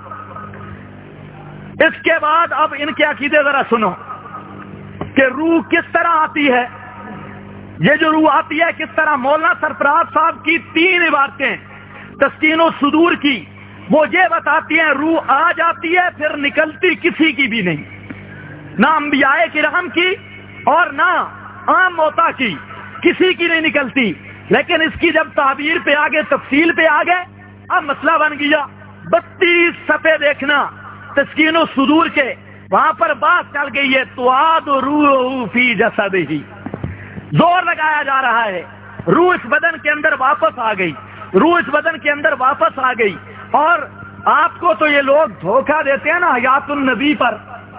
اس کے بعد اب ان کے عقیدے ذرا سنو کہ روح کس طرح آتی ہے۔ یہ جو روح آتی ہے کس طرح؟ مولانا سرفراز صاحب کی 3 عبارتیں تسکین و صدور کی، وہ یہ بتاتی ہیں روح آ جاتی ہے پھر نکلتی کسی کی بھی نہیں، نہ انبیاء کرام کی اور نہ عام موتا کی، کسی کی نہیں نکلتی۔ لیکن اس کی جب تعبیر پہ آگے، تفصیل پہ آگے، اب مسئلہ بن گیا۔ 32 صفحے دیکھنا تسکین و صدور کے، وہاں پر بات چل گئی ہے تعاد روح فی جسدہ، زور لگایا جا رہا ہے روح اس بدن کے اندر واپس آ گئی، روح اس بدن کے اندر واپس آ گئی۔ اور آپ کو تو یہ لوگ دھوکہ دیتے ہیں نا حیات النبی پر،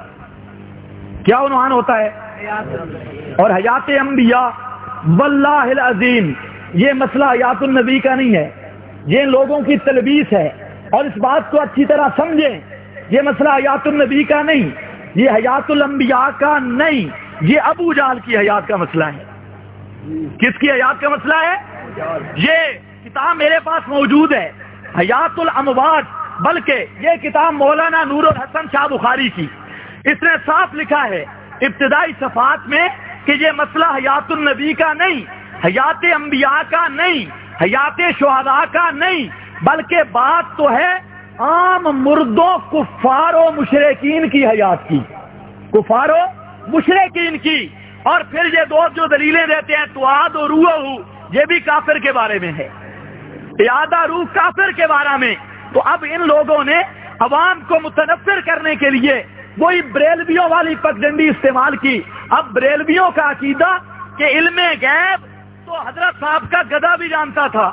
کیا عنوان ہوتا ہے؟ اور حیات انبیاء۔ واللہ العظیم یہ مسئلہ حیات النبی کا نہیں ہے، یہ لوگوں کی تلبیس ہے، اور اس بات کو اچھی طرح سمجھیں، یہ مسئلہ حیات النبی کا نہیں، یہ حیات الانبیاء کا نہیں، یہ ابو جہل کی حیات کا مسئلہ ہے۔ کس کی حیات کا مسئلہ ہے؟ یہ کتاب میرے پاس موجود ہے، حیات الاموات، بلکہ یہ کتاب مولانا نور الحسن شاہ بخاری کی، اس نے صاف لکھا ہے ابتدائی صفحات میں کہ یہ مسئلہ حیات النبی کا نہیں، حیات انبیاء کا نہیں، حیات شہداء کا نہیں، بلکہ بات تو ہے عام مردوں کفار و مشرکین کی حیات کی، کفار و مشرکین کی۔ اور پھر یہ دوست جو دلیلیں دیتے ہیں تعاد و روح، یہ بھی کافر کے بارے میں ہے، اعادہ روح کافر کے بارے میں۔ تو اب ان لوگوں نے عوام کو متنفر کرنے کے لیے وہی بریلویوں والی پگڈنڈی استعمال کی۔ اب بریلویوں کا عقیدہ کہ علم غیب تو حضرت صاحب کا گدھا بھی جانتا تھا۔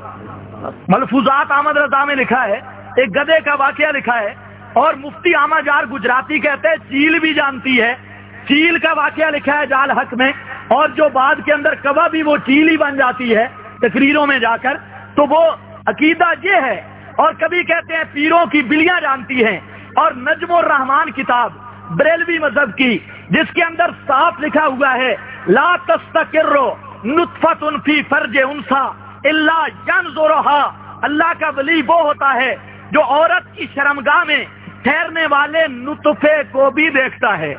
ملفوظات احمد رضا میں لکھا ہے، ایک گدھے کا واقعہ لکھا ہے، اور مفتی احمد جار گجراتی کہتے ہیں چیل بھی جانتی ہے، چیل کا واقعہ لکھا ہے جال حق میں، اور جو بعد کے اندر کبا بھی وہ چیل ہی بن جاتی ہے تقریروں میں جا کر۔ تو وہ عقیدہ یہ ہے، اور کبھی کہتے ہیں پیروں کی بلیاں جانتی ہیں۔ اور نجم الرحمان کتاب بریلوی مذہب کی، جس کے اندر صاف لکھا ہوا ہے لا تستقر نطفۃ فی فرج انثی الا ینظرها، اللہ کا ولی وہ ہوتا ہے جو عورت کی شرمگاہ میں ٹھہرنے والے نطفے کو بھی دیکھتا ہے،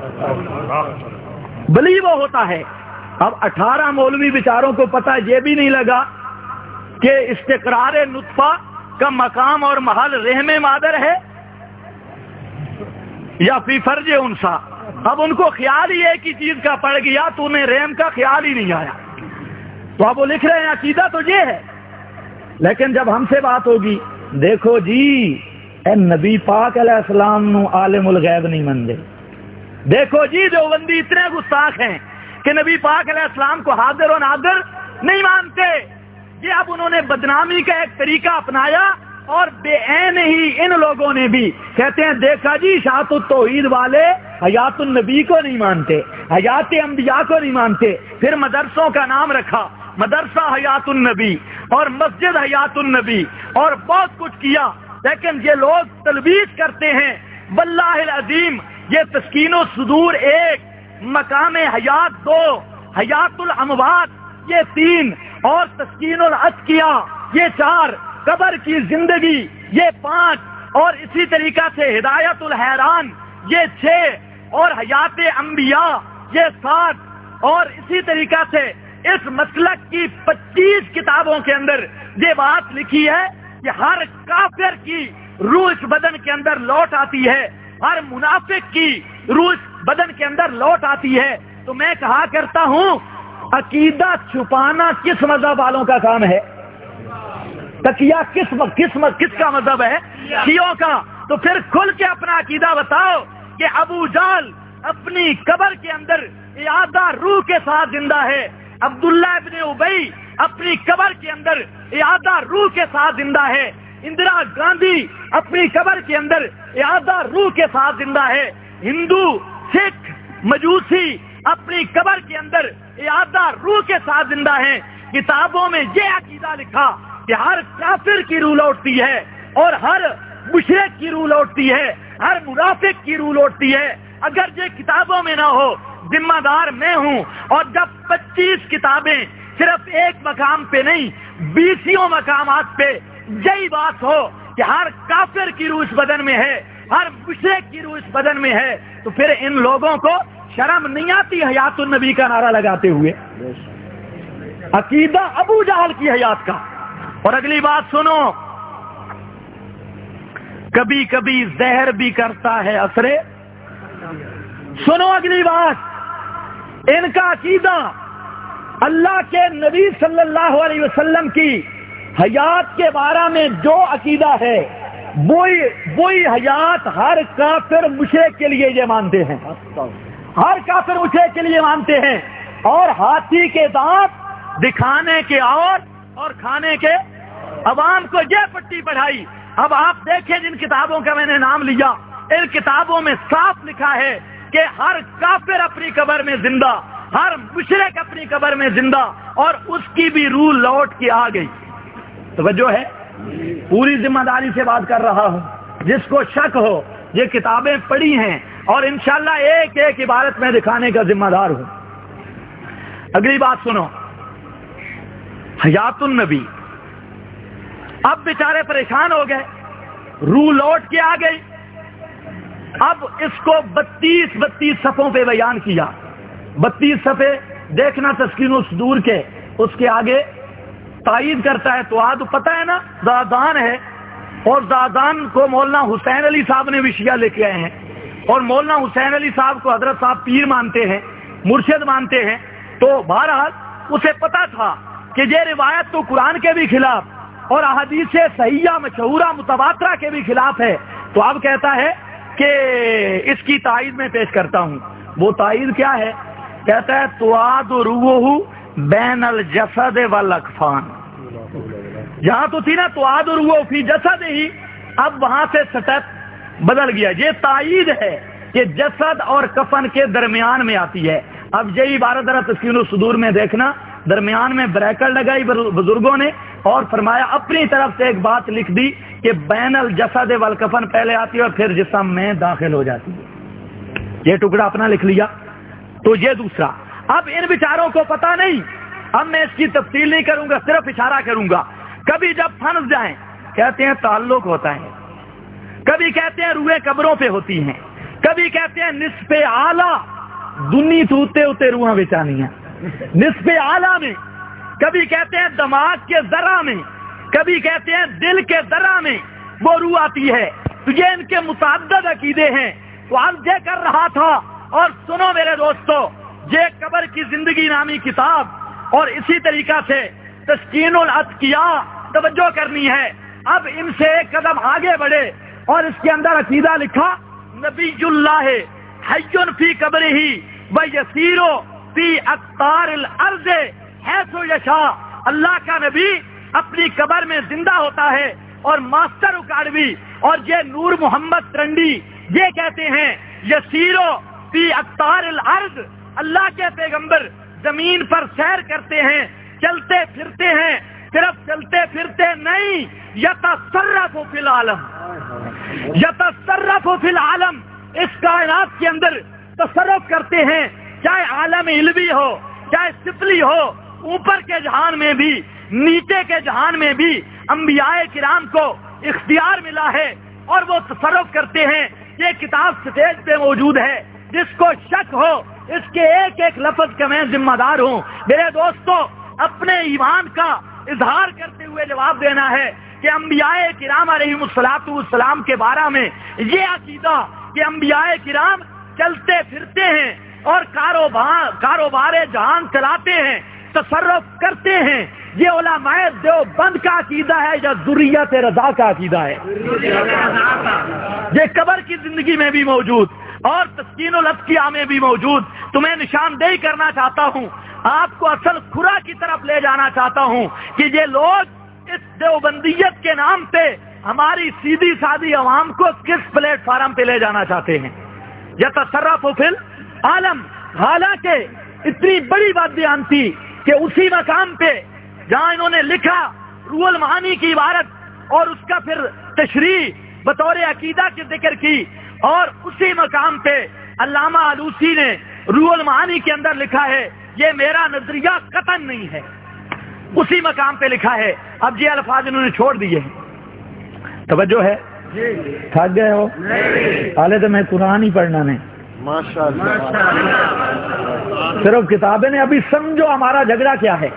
ولی وہ ہوتا ہے۔ اب 18 مولوی بیچاروں کو پتہ یہ بھی نہیں لگا کہ استقرار نطفہ کا مقام اور محل رحم مادر ہے یا فی فرج انثی۔ اب ان کو خیال ہی ایک ہی چیز کا پڑ گیا، تو انہیں رحم کا خیال ہی نہیں آیا۔ تو اب وہ لکھ رہے ہیں عقیدہ تو یہ ہے، لیکن جب ہم سے بات ہوگی، دیکھو جی اے نبی پاک علیہ السلام نو عالم الغیب نہیں مندے، دیکھو جی دیوبندی اتنے گستاخ ہیں کہ نبی پاک علیہ السلام کو حاضر و نادر نہیں مانتے۔ یہ اب انہوں نے بدنامی کا ایک طریقہ اپنایا، اور بے عین ہی ان لوگوں نے بھی کہتے ہیں دیکھا جی اشاعت التوحید والے حیات النبی کو نہیں مانتے، حیات انبیاء کو نہیں مانتے، پھر مدرسوں کا نام رکھا، مدرسہ حیات النبی اور مسجد حیات النبی اور بہت کچھ کیا، لیکن یہ لوگ تلبیس کرتے ہیں واللہ العظیم یہ تسکین الصدور 1، مقام حیات 2، حیات الاموات یہ 3، اور تسکین الاتقیاء یہ 4، قبر کی زندگی یہ 5، اور اسی طریقہ سے ہدایت الحیران یہ 6، اور حیات انبیاء یہ 7، اور اسی طریقہ سے اس مسلک کی 25 کتابوں کے اندر یہ بات لکھی ہے کہ ہر کافر کی روح اس بدن کے اندر لوٹ آتی ہے، ہر منافق کی روح اس بدن کے اندر لوٹ آتی ہے۔ تو میں کہا کرتا ہوں عقیدہ چھپانا کس مذہب والوں کا کام ہے؟ تقیہ کس کا مذہب ہے؟ شیعوں کا۔ تو پھر کھل کے اپنا عقیدہ بتاؤ کہ ابو جہل اپنی قبر کے اندر اعادہ روح کے ساتھ زندہ ہے، عبداللہ ابن ابی اپنی قبر کے اندر اعادہ روح کے ساتھ زندہ ہے، اندرا گاندھی اپنی قبر کے اندر اعادہ روح کے ساتھ زندہ ہے، ہندو، سکھ، مجوسی اپنی قبر کے اندر اعادہ روح کے ساتھ زندہ ہیں۔ کتابوں میں یہ عقیدہ لکھا کہ ہر کافر کی روح لوٹتی ہے، اور ہر مشرک کی روح لوٹتی ہے، ہر منافق کی روح لوٹتی ہے۔ اگر یہ کتابوں میں نہ ہو، ذمہ دار میں ہوں، اور جب 25 کتابیں صرف ایک مقام پہ نہیں 20 مقامات پہ یہی بات ہو کہ ہر کافر کی روح اس بدن میں ہے، ہر مشرک کی روح اس بدن میں ہے، تو پھر ان لوگوں کو شرم نہیں آتی حیات النبی کا نعرہ لگاتے ہوئے؟ عقیدہ ابو جہل کی حیات کا۔ اور اگلی بات سنو، کبھی کبھی زہر بھی کرتا ہے اثرے۔ سنو اگلی بات، ان کا عقیدہ اللہ کے نبی صلی اللہ علیہ وسلم کی حیات کے بارے میں جو عقیدہ ہے وہی حیات ہر کافر مشرک کے لیے یہ مانتے ہیں، ہر کافر مشرک کے لیے مانتے ہیں۔ اور ہاتھی کے دانت دکھانے کے اور کھانے کے عوام کو یہ پٹی پڑھائی۔ اب آپ دیکھیں جن کتابوں کا میں نے نام لیا، ان کتابوں میں صاف لکھا ہے کہ ہر کافر اپنی قبر میں زندہ، ہر مشرک اپنی قبر میں زندہ، اور اس کی بھی روح لوٹ کے آ گئی۔ توجہ ہے؟ پوری ذمہ داری سے بات کر رہا ہوں، جس کو شک ہو یہ کتابیں پڑھی ہیں، اور انشاءاللہ ایک ایک عبارت میں دکھانے کا ذمہ دار ہوں۔ اگلی بات سنو، حیات النبی اب بیچارے پریشان ہو گئے، روح لوٹ کے آ گئی۔ اب اس کو 32 صفحوں پہ بیان کیا۔ 32 صفحے دیکھنا تسکین الصدور کے، اس کے آگے تائید کرتا ہے۔ تو آج پتہ ہے نا زادان ہے، اور زادان کو مولانا حسین علی صاحب نے بھی شیعہ لے کے آئے ہیں، اور مولانا حسین علی صاحب کو حضرت صاحب پیر مانتے ہیں، مرشد مانتے ہیں۔ تو بہرحال اسے پتا تھا کہ یہ روایت تو قرآن کے بھی خلاف اور احادیث صحیحہ مشہورہ متواترہ کے بھی خلاف ہے۔ تو اب کہتا ہے کہ اس کی تائید میں پیش کرتا ہوں۔ وہ تائید کیا ہے؟ کہتا ہے تواد روحہ بین الجسد والاکفان۔ جہاں تو تھی نا تواد روحہ فی جسد ہی، اب وہاں سے سٹپ بدل گیا۔ یہ تائید ہے کہ جسد اور کفن کے درمیان میں آتی ہے۔ اب یہی عبارت ذرا تسکین الصدور میں دیکھنا، درمیان میں بریکٹ لگائی بزرگوں نے، اور فرمایا اپنی طرف سے ایک بات لکھ دی کہ بین الجسد والکفن پہلے آتی ہے اور پھر جسم میں داخل ہو جاتی ہے۔ یہ ٹکڑا اپنا لکھ لیا۔ تو یہ دوسرا، اب ان بیچاروں کو پتا نہیں، اب میں اس کی تفصیل نہیں کروں گا، صرف اشارہ کروں گا۔ کبھی جب پھنس جائیں کہتے ہیں تعلق ہوتا ہے، کبھی کہتے ہیں روحیں قبروں پہ ہوتی ہیں، کبھی کہتے ہیں نصف اعلیٰ دنی توتے ہوتے روحاں بچانیاں نصف اعلیٰ میں، کبھی کہتے ہیں دماغ کے ذرہ میں، کبھی کہتے ہیں دل کے ذرہ میں وہ روح آتی ہے۔ تو یہ ان کے متعدد عقیدے ہیں۔ تو آج یہ کر رہا تھا، اور سنو میرے دوستو، یہ قبر کی زندگی نامی کتاب اور اسی طریقہ سے تسکین الاتقیاء توجہ کرنی ہے. اب ان سے ایک قدم آگے بڑھے اور اس کے اندر عقیدہ لکھا نبی اللہ حی فی قبرہ و یسیر فی اقطار الارض حیث یشاء. اللہ کا نبی اپنی قبر میں زندہ ہوتا ہے. اور ماسٹر اکاڑوی اور یہ نور محمد ترنڈی یہ کہتے ہیں یسیرو فی اقطار الارض، اللہ کے پیغمبر زمین پر سیر کرتے ہیں، چلتے پھرتے ہیں، صرف چلتے پھرتے نہیں، یتصرف فی العالم، یتصرف فی العالم، اس کائنات کے اندر تصرف کرتے ہیں، چاہے عالم علوی ہو، چاہے سفلی ہو، اوپر کے جہان میں بھی نیچے کے جہان میں بھی انبیاء کرام کو اختیار ملا ہے اور وہ تصرف کرتے ہیں. یہ کتاب سٹیج پہ موجود ہے، جس کو شک ہو اس کے ایک ایک لفظ کا میں ذمہ دار ہوں. میرے دوستو، اپنے ایمان کا اظہار کرتے ہوئے جواب دینا ہے کہ انبیاء کرام علیہم الصلوۃ والسلام کے بارے میں یہ عقیدہ کہ انبیاء کرام چلتے پھرتے ہیں اور کاروبار جہان چلاتے ہیں، تصرف کرتے ہیں، یہ علماء دیوبند کا عقیدہ ہے یا ذریت رضا کا عقیدہ ہے؟ یہ قبر کی زندگی میں بھی موجود اور تسکین الاتقیاء میں بھی موجود. تمہیں نشاندہی کرنا چاہتا ہوں، آپ کو اصل کھرا کی طرف لے جانا چاہتا ہوں کہ یہ لوگ اس دیوبندیت کے نام پہ ہماری سیدھی سادی عوام کو کس پلیٹ فارم پہ لے جانا چاہتے ہیں. یتصرف فی العالم، حالانکہ اتنی بڑی بات بیان تھی کہ اسی مقام پہ جہاں انہوں نے لکھا روح المعانی کی عبارت اور اس کا پھر تشریح بطور عقیدہ کی ذکر کی، اور اسی مقام پہ علامہ آلوسی نے روح المعانی کے اندر لکھا ہے یہ میرا نظریہ قطعاً نہیں ہے، اسی مقام پہ لکھا ہے. اب یہ الفاظ انہوں نے چھوڑ دیے ہیں. توجہ ہے؟ تھک گئے ہو؟ حالے تو میں قرآن ہی پڑھنا نہیں، صرف کتابیں نے. ابھی سمجھو ہمارا جھگڑا کیا ہے.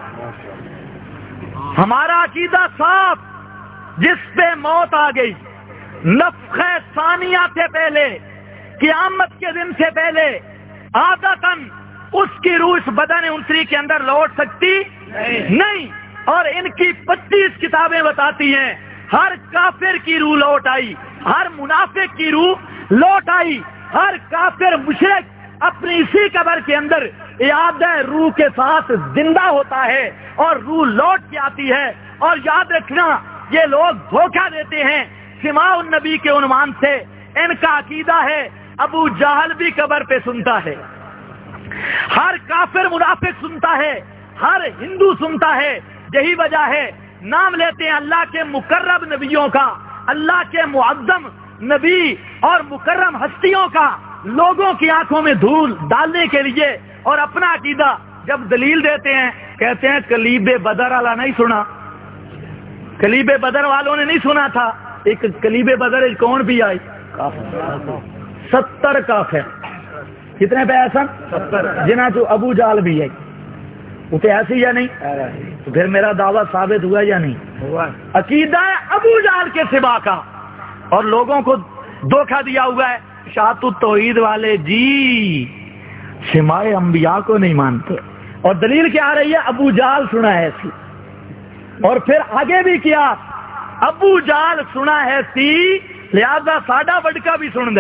ہمارا عقیدہ صاف، جس پہ موت آ گئی، نفخہ ثانیہ سے پہلے، قیامت کے دن سے پہلے، عادتاً اس کی روح اس بدن انسری کے اندر لوٹ سکتی نہیں. اور ان کی 25 کتابیں بتاتی ہیں ہر کافر کی روح لوٹ آئی، ہر منافق کی روح لوٹ آئی، ہر کافر مشرک اپنی اسی قبر کے اندر اعادہ روح کے ساتھ زندہ ہوتا ہے اور روح لوٹ کے آتی ہے. اور یاد رکھنا، یہ لوگ دھوکہ دیتے ہیں سماع النبی کے عنوان سے. ان کا عقیدہ ہے ابو جہل بھی قبر پہ سنتا ہے، ہر کافر منافق سنتا ہے، ہر ہندو سنتا ہے. یہی وجہ ہے نام لیتے ہیں اللہ کے مقرب نبیوں کا، اللہ کے معظم نبی اور مکرم ہستیوں کا، لوگوں کی آنکھوں میں دھول ڈالنے کے لیے. اور اپنا عقیدہ جب دلیل دیتے ہیں کہتے ہیں کلیب بدر والا نہیں سنا، کلیب بدر والوں نے نہیں سنا تھا. ایک کلیب بدر کون بھی آئی؟ 70 کافر. کتنے پہ ایسا؟ 70. جنہیں تو ابو جال بھی ہے، وہ پہ ایسی یا نہیں؟ تو پھر میرا دعویٰ ثابت ہوا یا نہیں؟ عقیدہ ہے ابو جال کے سوا کا، اور لوگوں کو دھوکہ دیا ہوا ہے. شاعت التوحید والے جی سماع انبیاء کو نہیں مانتے، اور دلیل کیا آ رہی ہے؟ ابو جال سنا ہے سی. اور پھر آگے بھی کیا، ابو جال سنا ہے سی لہذا ساڈا وڈکا بھی سن دے.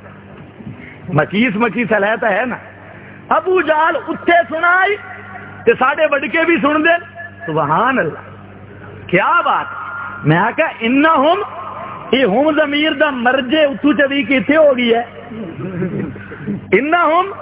مکیس علیحدہ ہے نا. ابو جال اتھے سنائی تے ساڈے وڈکے بھی سن دے. سبحان اللہ، کیا بات. میں آکا انہم، یہ ہم ضمیر دا مرجے اتو چوی کیتے ہو گئی ہے. انہم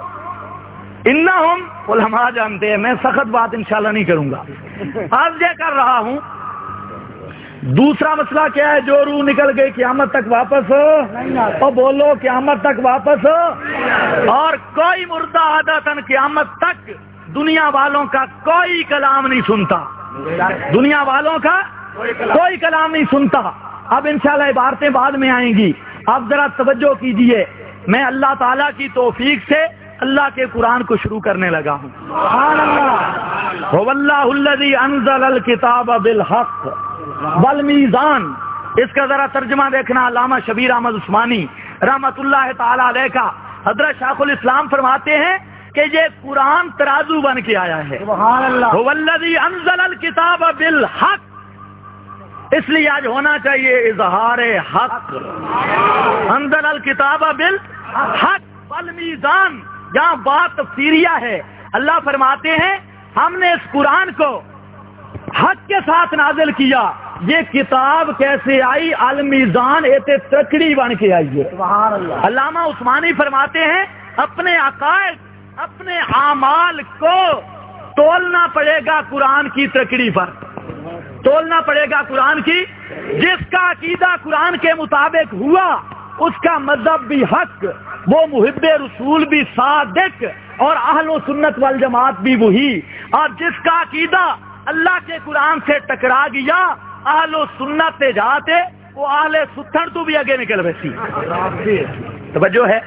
علماء جانتے ہیں، میں سخت بات انشاءاللہ نہیں کروں گا. آج یہ کر رہا ہوں. دوسرا مسئلہ کیا ہے؟ جو روح نکل گئی قیامت تک واپس اور بولو قیامت تک واپس. اور کوئی مردہ عادتاً قیامت تک دنیا والوں کا کوئی کلام نہیں سنتا، دنیا والوں کا کوئی کلام نہیں سنتا. اب انشاءاللہ عبارتیں بعد میں آئیں گی. آپ ذرا توجہ کیجئے. میں اللہ تعالیٰ کی توفیق سے اللہ کے قرآن کو شروع کرنے لگا ہوں. سبحان اللہ. واللہ الذی انزل الکتاب بالحق والمیزان. اس کا ذرا ترجمہ دیکھنا علامہ شبیر احمد عثمانی رحمت اللہ تعالی علیہ کا. حضرت شیخ الاسلام فرماتے ہیں کہ یہ قرآن ترازو بن کے آیا ہے. سبحان اللہ. هو الذی انزل الکتاب بالحق. اس لیے آج ہونا چاہیے اظہار حق. انزل الکتاب بالحق والمیزان. یہاں بات تفسیریہ ہے. اللہ فرماتے ہیں ہم نے اس قرآن کو حق کے ساتھ نازل کیا. یہ کتاب کیسے آئی؟ المیزان ایتے تکڑی بن کے آئی ہے. سبحان اللہ. علامہ عثمانی فرماتے ہیں اپنے عقائد اپنے اعمال کو تولنا پڑے گا قرآن کی تکڑی پر. تولنا پڑے گا قرآن کی. جس کا عقیدہ قرآن کے مطابق ہوا اس کا مذہب بھی حق، وہ محب رسول بھی صادق، اور اہل و سنت والجماعت بھی وہی. اور جس کا عقیدہ اللہ کے قرآن سے ٹکرا گیا اہل و سنت جاتے وہ اہل ستھر تو بھی آگے نکل بیسی. توجہ ہے؟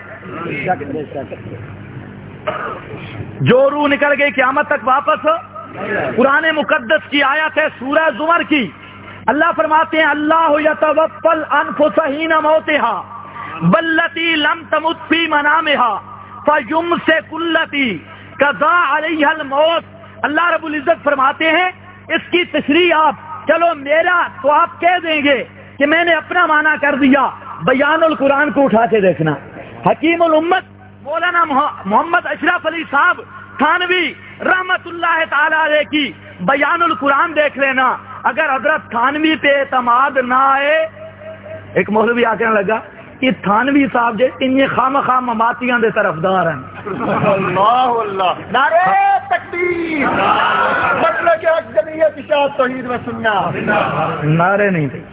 جو روح نکل گئی قیامت تک واپس. قرآن مقدس کی آیت ہے سورہ زمر کی. اللہ فرماتے ہیں اللہ یتوفی الانفس حین موتها والتی لم تمت فی منامها فیمسک التی قضی علیہا الموت. اللہ رب العزت فرماتے ہیں اس کی تشریح آپ چلو میرا تو آپ کہہ دیں گے کہ میں نے اپنا معنی کر دیا. بیان القرآن کو اٹھا کے دیکھنا. حکیم الامت مولانا محمد اشرف علی صاحب تھانوی رحمت اللہ تعالی علیہ کی بیان القرآن دیکھ لینا. اگر حضرت تھانوی پہ اعتماد نہ آئے، ایک مولوی آ کے لگا کہ تھانوی صاحب جو ان خام خام مماتیاں دے طرفدار ہیں. اللہ اللہ. نعرہ تکبیر. مطلب کہ جمعیت اشاعت توحید و سنت. نعرے نہیں تھے.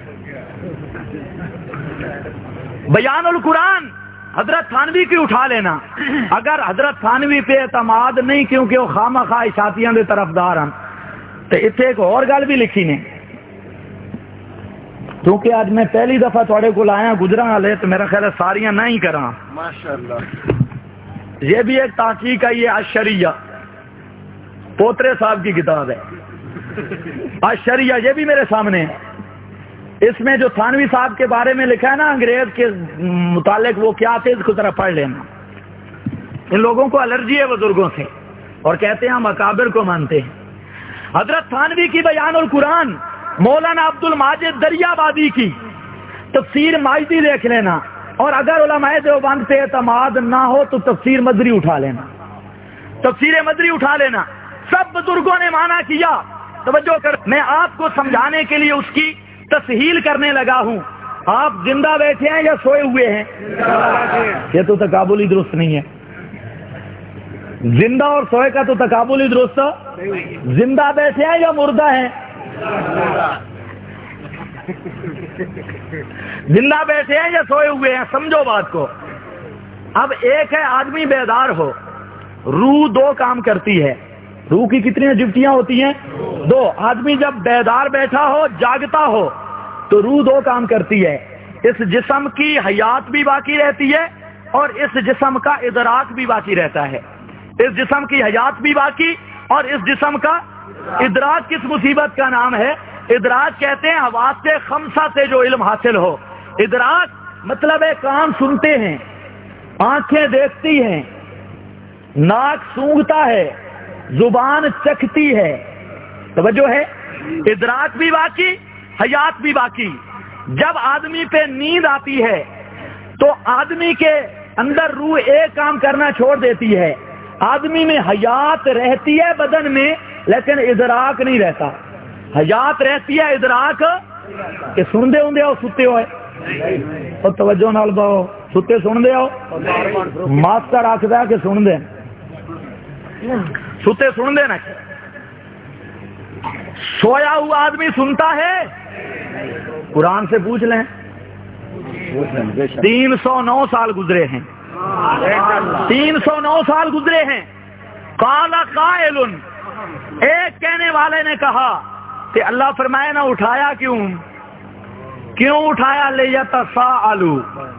بیان القرآن حضرت تھانوی کی اٹھا لینا. اگر حضرت تھانوی پہ اعتماد نہیں کیونکہ وہ خامہ خواہ اشاعتیاں دے طرفدار ہیں تو اتنے ایک اور گل بھی لکھی نے. کیونکہ آج میں پہلی دفعہ تھوڑے کو آیا گزرا والے تو میرا خیال ہے ساریاں نہ ہی کراں. ماشاءاللہ. یہ بھی ایک تحقیق ہے. یہ اشریہ پوترے صاحب کی کتاب ہے. اشریہ یہ بھی میرے سامنے ہے. اس میں جو تھانوی صاحب کے بارے میں لکھا ہے نا انگریز کے متعلق وہ کیا تھے اس کو ذرا پڑھ لینا. ان لوگوں کو الرجی ہے بزرگوں سے اور کہتے ہیں ہم اکابر کو مانتے ہیں. حضرت تھانوی کی بیان القرآن، مولانا عبد الماجد دریابادی کی تفسیر ماجدی دیکھ لینا. اور اگر علماء دیوبند پہ اعتماد نہ ہو تو تفسیر مدری اٹھا لینا. تفسیر مدری اٹھا لینا. سب بزرگوں نے مانا کیا. توجہ کر، میں آپ کو سمجھانے کے لیے اس کی تسہیل کرنے لگا ہوں. آپ زندہ بیٹھے ہیں یا سوئے ہوئے ہیں؟ یہ تو تقابل ہی درست نہیں ہے. زندہ اور سوئے کا تو تقابل ہی درست. زندہ بیٹھے ہیں یا مردہ ہیں؟ زندہ بیٹھے ہیں یا سوئے ہوئے ہیں؟ سمجھو بات کو. اب ایک ہے آدمی بیدار ہو. روح دو کام کرتی ہے. روح کی کتنی ڈیوٹیاں ہوتی ہیں؟ دو. آدمی جب بیدار بیٹھا ہو جاگتا ہو تو روح دو کام کرتی ہے. اس جسم کی حیات بھی باقی رہتی ہے اور اس جسم کا ادراک بھی باقی رہتا ہے. اس جسم کی حیات بھی باقی اور اس جسم کا ادراک. کس مصیبت کا نام ہے؟ ادراک کہتے ہیں حواس خمسہ سے جو علم حاصل ہو. ادراک مطلب ہے کان سنتے ہیں، آنکھیں دیکھتی ہیں، ناک سونگھتا ہے، زبان چکھتی ہے. توجہ ہے؟ ادراک بھی باقی، حیات بھی باقی. جب آدمی پہ نیند آتی ہے تو آدمی کے اندر روح ایک کام کرنا چھوڑ دیتی ہے. آدمی میں حیات رہتی ہے بدن میں لیکن ادراک نہیں رہتا. حیات رہتی ہے، ادراک کہ سن دے ہوں ہو ستے ہوئے. اور توجہ نال باؤ ستے سن دے ہو. ماسٹر آخر کہ سن دے ستے سن دے نا. سویا ہوا آدمی سنتا ہے؟ قرآن سے پوچھ لیں. 309 سال گزرے ہیں. 309 سال گزرے ہیں. قال قائل، ایک کہنے والے نے کہا کہ اللہ فرمائے نہ اٹھایا کیوں اٹھایا؟ لیتساءلوا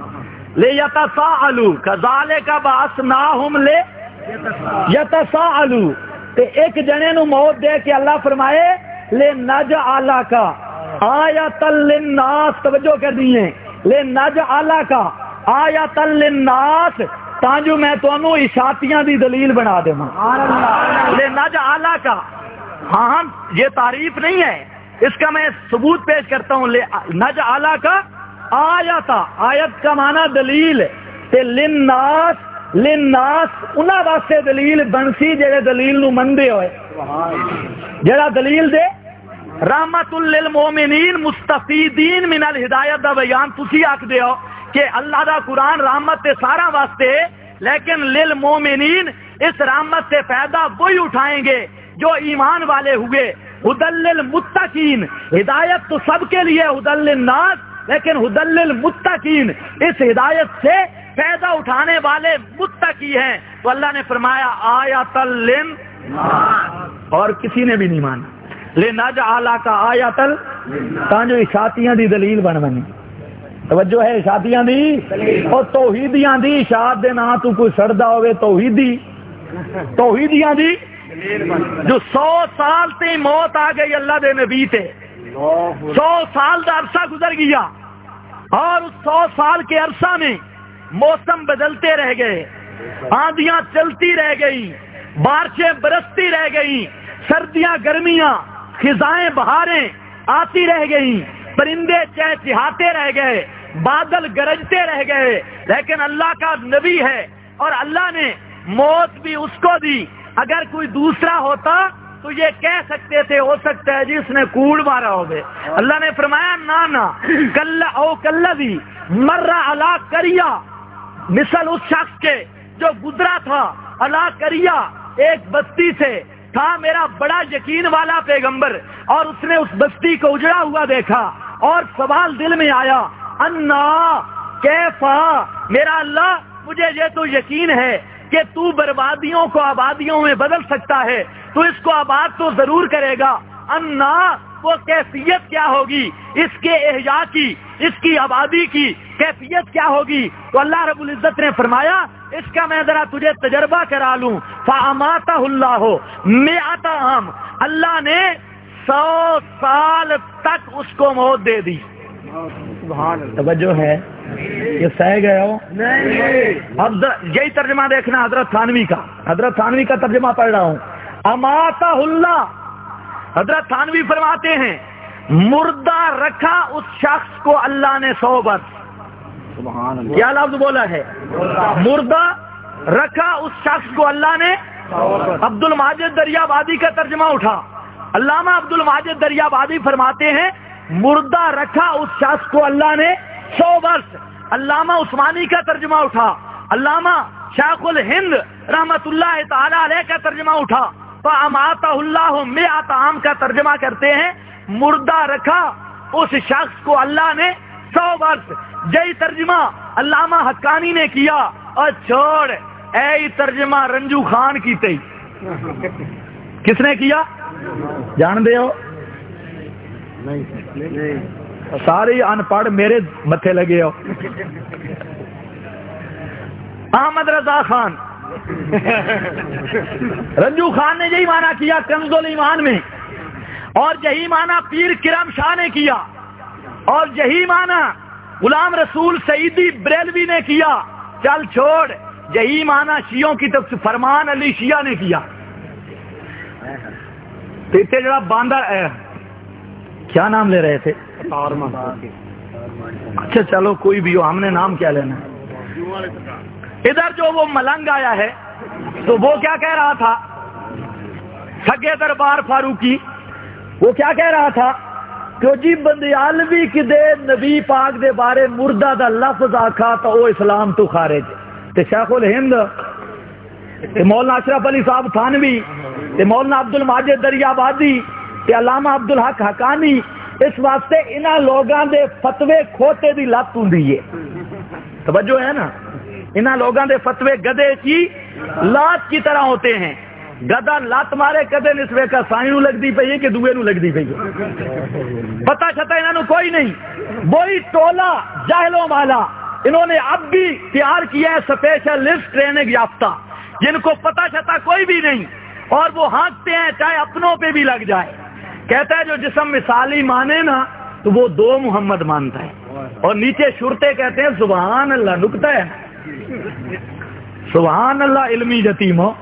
کذالک بعثناہم لیتساءلوا. تے ایک جنے نو موت دے کے اللہ فرمائے لنجعلک آیۃ للناس. توجہ کر دی ہے. لنجعلک آیۃ للناس، تانجو میں تانوں اشاعتیاں دی دلیل بنا دے لے نجعل کا. ہاں یہ تعریف نہیں ہے، اس کا میں ثبوت پیش کرتا ہوں. نجعل کا آیتا، آیت کا معنی دلیل تے للناس انہاں واسطے دلیل بنسی جڑے دلیل نو مندے ہوئے. جڑا دلیل دے رحمت للمومنین مستفیدین من الہدایت دا بیان. تسی آکھ دے ہو کہ اللہ دا قرآن رحمت تے سارا واسطے، لیکن للمومنین اس رحمت سے فائدہ وہی اٹھائیں گے جو ایمان والے ہوئے. ہدی للمتقین، ہدایت تو سب کے لیے، ہدی للناس، لیکن ہدی للمتقین اس ہدایت سے فائدہ اٹھانے والے متقی ہیں. تو اللہ نے فرمایا آیۃ للناس، اور کسی نے بھی نہیں مانا. لنجعل کا آیۃ تاں جو اشاعتیاں دی دلیل بن بنی. توجہ ہے اشاعتیاں دی اور توحیدیاں دی. اشاعت دے نام تو کوئی سڑدا ہوئے توحیدیاں دی جو 100 سال تے موت آ گئی اللہ دے نبی تے. 100 سال دا عرصہ گزر گیا، اور اس 100 سال کے عرصہ میں موسم بدلتے رہ گئے، آندیاں چلتی رہ گئی، بارشیں برستی رہ گئی، سردیاں گرمیاں، خزائیں بہاریں آتی رہ گئی، پرندے چہچہاتے رہ گئے، بادل گرجتے رہ گئے. لیکن اللہ کا نبی ہے اور اللہ نے موت بھی اس کو دی. اگر کوئی دوسرا ہوتا تو یہ کہہ سکتے تھے ہو سکتا ہے جی اس نے کوڑ مارا ہوگا. اللہ نے فرمایا نا کل او کلذی مر علی قریہ، مثل اس شخص کے جو گزرا تھا علی قریہ، ایک بستی سے تھا میرا بڑا یقین والا پیغمبر، اور اس نے اس بستی کو اجڑا ہوا دیکھا اور سوال دل میں آیا انا کیفا، میرا اللہ مجھے یہ تو یقین ہے کہ تو بربادیوں کو آبادیوں میں بدل سکتا ہے، تو اس کو آباد تو ضرور کرے گا. انا وہ کیفیت کیا ہوگی اس کے احیاء کی، اس کی آبادی کی کیفیت کیا ہوگی؟ تو اللہ رب العزت نے فرمایا اس کا میں ذرا تجھے تجربہ کرا لوں. فَأَمَاتَهُ اللَّهُ مِئَةَ عَامٍ، اللہ نے 100 سال تک اس کو موت دے دی. توجہ ہے یہ سہ گئے ہو نہیں. اب یہی ترجمہ دیکھنا حضرت تھانوی کا، حضرت تھانوی کا ترجمہ پڑھ رہا ہوں. اماتہ اللہ، حضرت تھانوی فرماتے ہیں مردہ رکھا اس شخص کو اللہ نے 100 برس. کیا لفظ بولا ہے؟ مردہ رکھا اس شخص کو اللہ نے. عبد الماجد دریابادی کا ترجمہ اٹھا. علامہ عبد الماجد دریابادی فرماتے ہیں مردہ رکھا اس شخص کو اللہ نے 100 برس. علامہ عثمانی کا ترجمہ اٹھا. علامہ شیخ الہند رحمت اللہ تعالی علیہ کا ترجمہ اٹھا. فَأَمَاتَهُ اللَّهُ مِئَةَ عَامٍ کا ترجمہ کرتے ہیں مردہ رکھا اس شخص کو اللہ نے 100 برس. یہی ترجمہ علامہ حقانی نے کیا. اور چھوڑ اے ترجمہ رنجو خان کی تھی. کس نے کیا جان دے ہو؟ سارے ان پڑھ میرے متھے لگے ہو. احمد رضا خان رنجو خان نے یہی معنی کیا کنز الایمان میں، اور یہی معنی پیر کرم شاہ نے کیا، اور یہی معنی غلام رسول سعیدی بریلوی نے کیا. چل چھوڑ یہی معنی شیعوں کی طرف سے فرمان علی شیعہ نے کیا. اتنے جڑا باندر کیا نام لے رہے تھے؟ اچھا چلو کوئی بھی ہو، ہم نے نام کیا لینا ہے. ادھر جو وہ ملنگ آیا ہے تو وہ کیا کہہ رہا تھا؟ سگے دربار فاروقی وہ کیا کہہ رہا تھا کہ جی بندیالوی کی دے نبی پاک دے بارے مردہ دا لفظ آکھا تو وہ اسلام تو خارج. تے شیخ الہند تے مولانا اشرف علی صاحب تھانوی تے مولانا عبد الماجد دریابادی تے علامہ عبدالحق حقانی اس واسطے انہاں لوگاں دے فتوے کھوتے دی لت ہوندی ہے. توجہ ہے نا؟ انہاں لوگاں دے فتوے گدے کی لات کی طرح ہوتے ہیں. گدا لات مارے کدے نسوے کا سائیں نو لگدی پئی ہے کہ دوے نو لگدی پئی ہے، پتہ چھتا انہاں نو کوئی نہیں. وہی ٹولا جاہلوں والا انہوں نے اب بھی تیار کیا ہے اسپیشلسٹ ٹریننگ یافتہ جن کو پتہ چھتا کوئی بھی نہیں، اور وہ ہانکتے ہیں چاہے اپنوں پہ بھی لگ جائے. کہتا ہے جو جسم مثالی مانے نا تو وہ 2 محمد مانتا ہے، اور نیچے شرطے کہتے ہیں سبحان اللہ. نکتا ہے سبحان اللہ علمی یتیم ہو.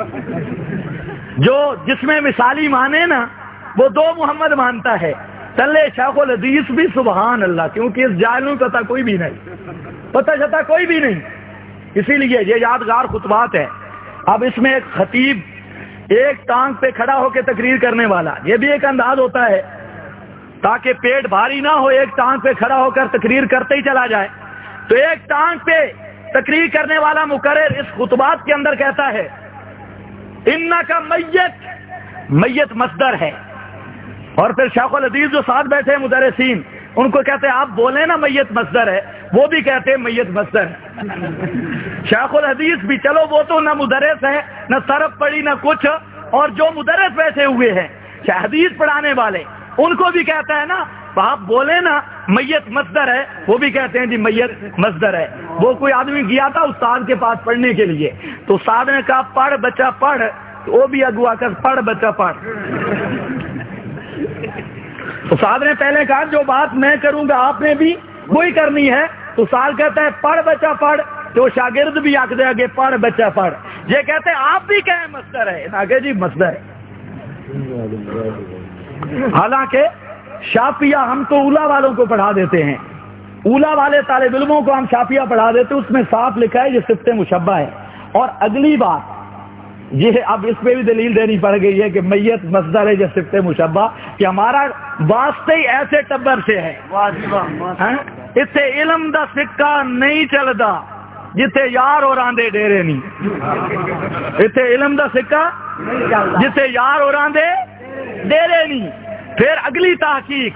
جو جس میں مثالی مانے نا وہ دو محمد مانتا ہے. چلے شیخ الحدیث بھی سبحان اللہ, کیونکہ اس جاہل کو پتہ کوئی بھی نہیں, پتہ چلتا کوئی بھی نہیں. اسی لیے یہ یادگار خطبات ہے. اب اس میں ایک خطیب ایک ٹانگ پہ کھڑا ہو کے تقریر کرنے والا, یہ بھی ایک انداز ہوتا ہے تاکہ پیٹ بھاری نہ ہو, ایک ٹانگ پہ کھڑا ہو کر تقریر کرتے ہی چلا جائے. تو ایک ٹانگ پہ تقریر کرنے والا مقرر اس خطبات کے اندر کہتا ہے انکا میت, میت مصدر ہے. اور پھر شیخ الحدیث جو ساتھ بیٹھے ہیں مدرسین, ان کو کہتے ہیں آپ بولیں نا میت مصدر ہے, وہ بھی کہتے ہیں میت مصدر ہے. شیخ الحدیث بھی, چلو وہ تو نہ مدرس ہے نہ طرف پڑھی نہ کچھ, اور جو مدرس بیٹھے ہوئے ہیں حدیث پڑھانے والے, ان کو بھی کہتا ہے نا آپ بولیں نا میت مصدر ہے, وہ بھی کہتے ہیں جی میت مصدر ہے. وہ کوئی آدمی گیا تھا استاد کے پاس پڑھنے کے لیے, تو استاد نے کہا پڑھ بچہ پڑھ, تو وہ بھی اگوا کر پڑھ بچہ پڑھ. استاد نے پہلے کہا جو بات میں کروں گا آپ نے بھی وہی کرنی ہے. تو استاد کہتا ہے پڑھ بچہ پڑھ, تو شاگرد بھی آگے آگے پڑھ بچہ پڑھ. یہ کہتے ہیں آپ بھی کہیں مصدر ہے, آگے جی مصدر ہے. حالانکہ شافیہ ہم تو اولا والوں کو پڑھا دیتے ہیں, اولا والے طالب علموں کو ہم شافیہ پڑھا دیتے, اس میں صاف لکھا ہے یہ صفت مشبہ ہے. اور اگلی بات یہ اب اس پہ بھی دلیل دینی پڑ گئی ہے کہ میت مصدر ہے یہ صفت مشبہ, کہ ہمارا واسطے ہی ایسے ٹبر سے ہے. اتنے علم دا سکہ نہیں چلتا جتھے یار اور آندے ڈیرے نہیں. اتنے علم دا سکہ جتھے یار اور آندے ڈیرے نہیں. پھر اگلی تحقیق,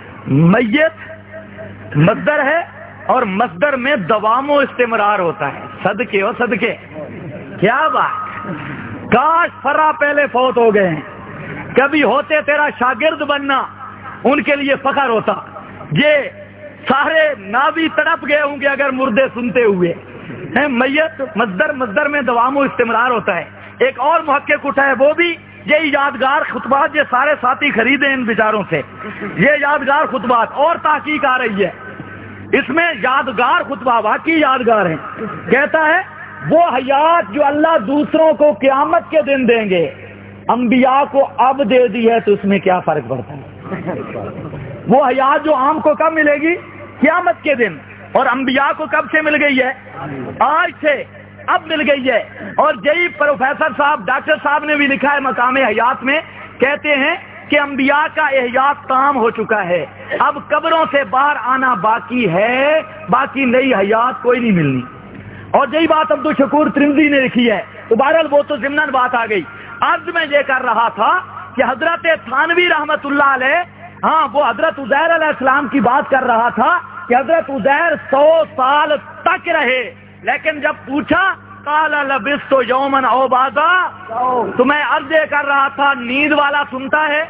میت مصدر ہے اور مصدر میں دوام و استمرار ہوتا ہے. صدقے ہو صدقے, کیا بات. کاش فرا پہلے فوت ہو گئے ہیں, کبھی ہوتے تیرا شاگرد بننا ان کے لیے فخر ہوتا. یہ سارے نابی تڑپ گئے ہوں گے اگر مردے سنتے ہوئے. میت مصدر میں دوام و استمرار ہوتا ہے. ایک اور محقق اٹھا ہے, وہ بھی یہ یادگار خطبات, یہ سارے ساتھی خریدے ان بیچاروں سے, یہ یادگار خطبات. اور تحقیق آ رہی ہے اس میں, یادگار خطبہ واقعی یادگار ہیں. کہتا ہے وہ حیات جو اللہ دوسروں کو قیامت کے دن دیں گے, انبیاء کو اب دے دی ہے, تو اس میں کیا فرق پڑتا ہے. وہ حیات جو عام کو کب ملے گی, قیامت کے دن, اور انبیاء کو کب سے مل گئی ہے, آج سے, اب مل گئی ہے. اور یہی پروفیسر صاحب ڈاکٹر صاحب نے بھی لکھا ہے مقام حیات میں, کہتے ہیں کہ انبیاء کا احیاء تام ہو چکا ہے, اب قبروں سے باہر آنا باقی ہے, باقی نئی حیات کوئی نہیں ملنی. اور یہی بات عبد الشکور ترمذی نے لکھی ہے. تو بہرحال وہ تو ضمن بات آ گئی. عرض میں یہ کر رہا تھا کہ حضرت تھانوی رحمت اللہ علیہ, ہاں وہ حضرت عزیر علیہ السلام کی بات کر رہا تھا کہ حضرت عزیر 100 سال تک رہے, لیکن جب پوچھا قال لبثت یوما او بعضا, تو میں عرض یہ کر رہا تھا نیند والا سنتا ہے,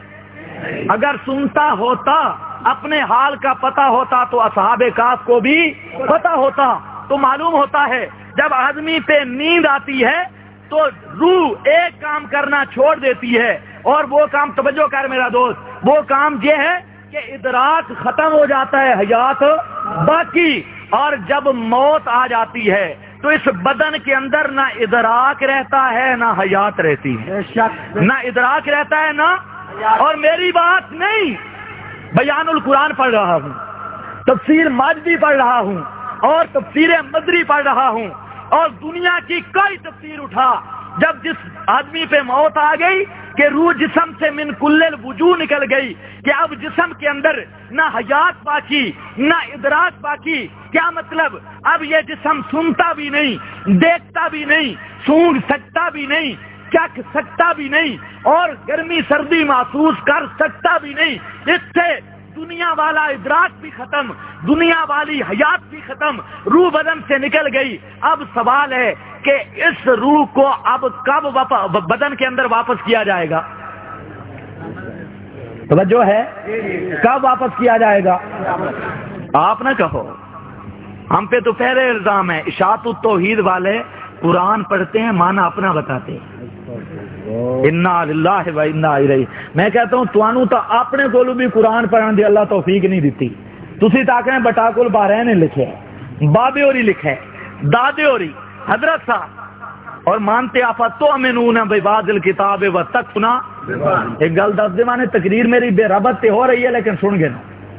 اگر سنتا ہوتا اپنے حال کا پتہ ہوتا تو اصحاب کہف کو بھی پتہ ہوتا. تو معلوم ہوتا ہے جب آدمی پہ نیند آتی ہے تو روح ایک کام کرنا چھوڑ دیتی ہے, اور وہ کام, توجہ کر میرا دوست, وہ کام یہ ہے کہ ادراک ختم ہو جاتا ہے, حیات باقی. اور جب موت آ جاتی ہے تو اس بدن کے اندر نہ ادراک رہتا ہے نہ حیات رہتی ہے, نہ ادراک رہتا ہے نہ. اور میری بات نہیں, بیان القرآن پڑھ رہا ہوں, تفسیر ماجدی پڑھ رہا ہوں, اور تفسیر مدری پڑھ رہا ہوں, اور دنیا کی کوئی تفسیر اٹھا, جب جس آدمی پہ موت آ گئی کہ روح جسم سے من کل الوجوہ نکل گئی, کہ اب جسم کے اندر نہ حیات باقی نہ ادراک باقی. کیا مطلب, اب یہ جسم سنتا بھی نہیں, دیکھتا بھی نہیں, سونگ سکتا بھی نہیں, چکھ سکتا بھی نہیں, اور گرمی سردی محسوس کر سکتا بھی نہیں. اس سے دنیا والا ادراک بھی ختم, دنیا والی حیات بھی ختم, روح بدن سے نکل گئی. اب سوال ہے کہ اس روح کو اب کب بدن کے اندر واپس کیا جائے گا؟ توجہ ہے, کب واپس کیا جائے گا؟ آپ نہ کہو, ہم پہ تو پہلے الزام ہے, اشاعت التوحید والے قرآن پڑھتے ہیں, مانا اپنا بتاتے ہیں. انا للہ و انا الیہ. میں کہتا ہوں توانو تو اپنے کولو بھی قرآن پڑھن دی اللہ توفیق نہیں دیتی. تسی تاکہ بٹاکل بحرین نے لکھے, بابے ہوری لکھے, دادے ہوری, حضرت صاحب اور مانتے افتؤمنون ببعض الکتاب وتکفرون ایک گل دس دے مانے تقریر میری بے ربط تے ہو رہی ہے لیکن سن گے نا.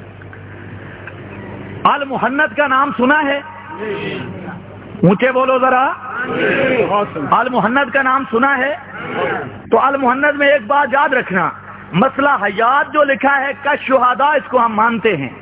المحند کا نام سنا ہے؟ اونچے بولو ذرا. المحند کا نام سنا ہے؟ تو المحند میں ایک بات یاد رکھنا، مسئلہ حیات جو لکھا ہے کش شہداء اس کو ہم مانتے ہیں.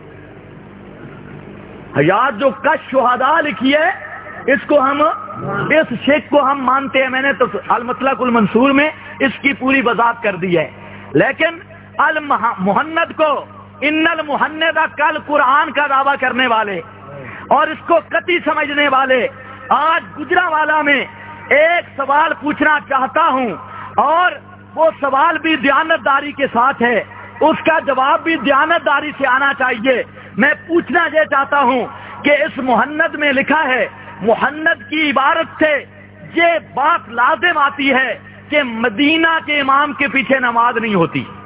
حیات جو کش شہداء لکھی ہے اس کو ہم اس شیخ کو ہم مانتے ہیں. میں نے تو المطلق المنصور میں اس کی پوری وضاحت کر دی ہے. لیکن المحند کو ان المحند کل قرآن کا دعویٰ کرنے والے اور اس کو قطعی سمجھنے والے آج گجرانوالہ میں ایک سوال پوچھنا چاہتا ہوں، اور وہ سوال بھی دیانتداری کے ساتھ ہے، اس کا جواب بھی دیانتداری سے آنا چاہیے. میں پوچھنا یہ چاہتا ہوں کہ اس محند میں لکھا ہے، محند کی عبارت سے یہ بات لازم آتی ہے کہ مدینہ کے امام کے پیچھے نماز نہیں ہوتی.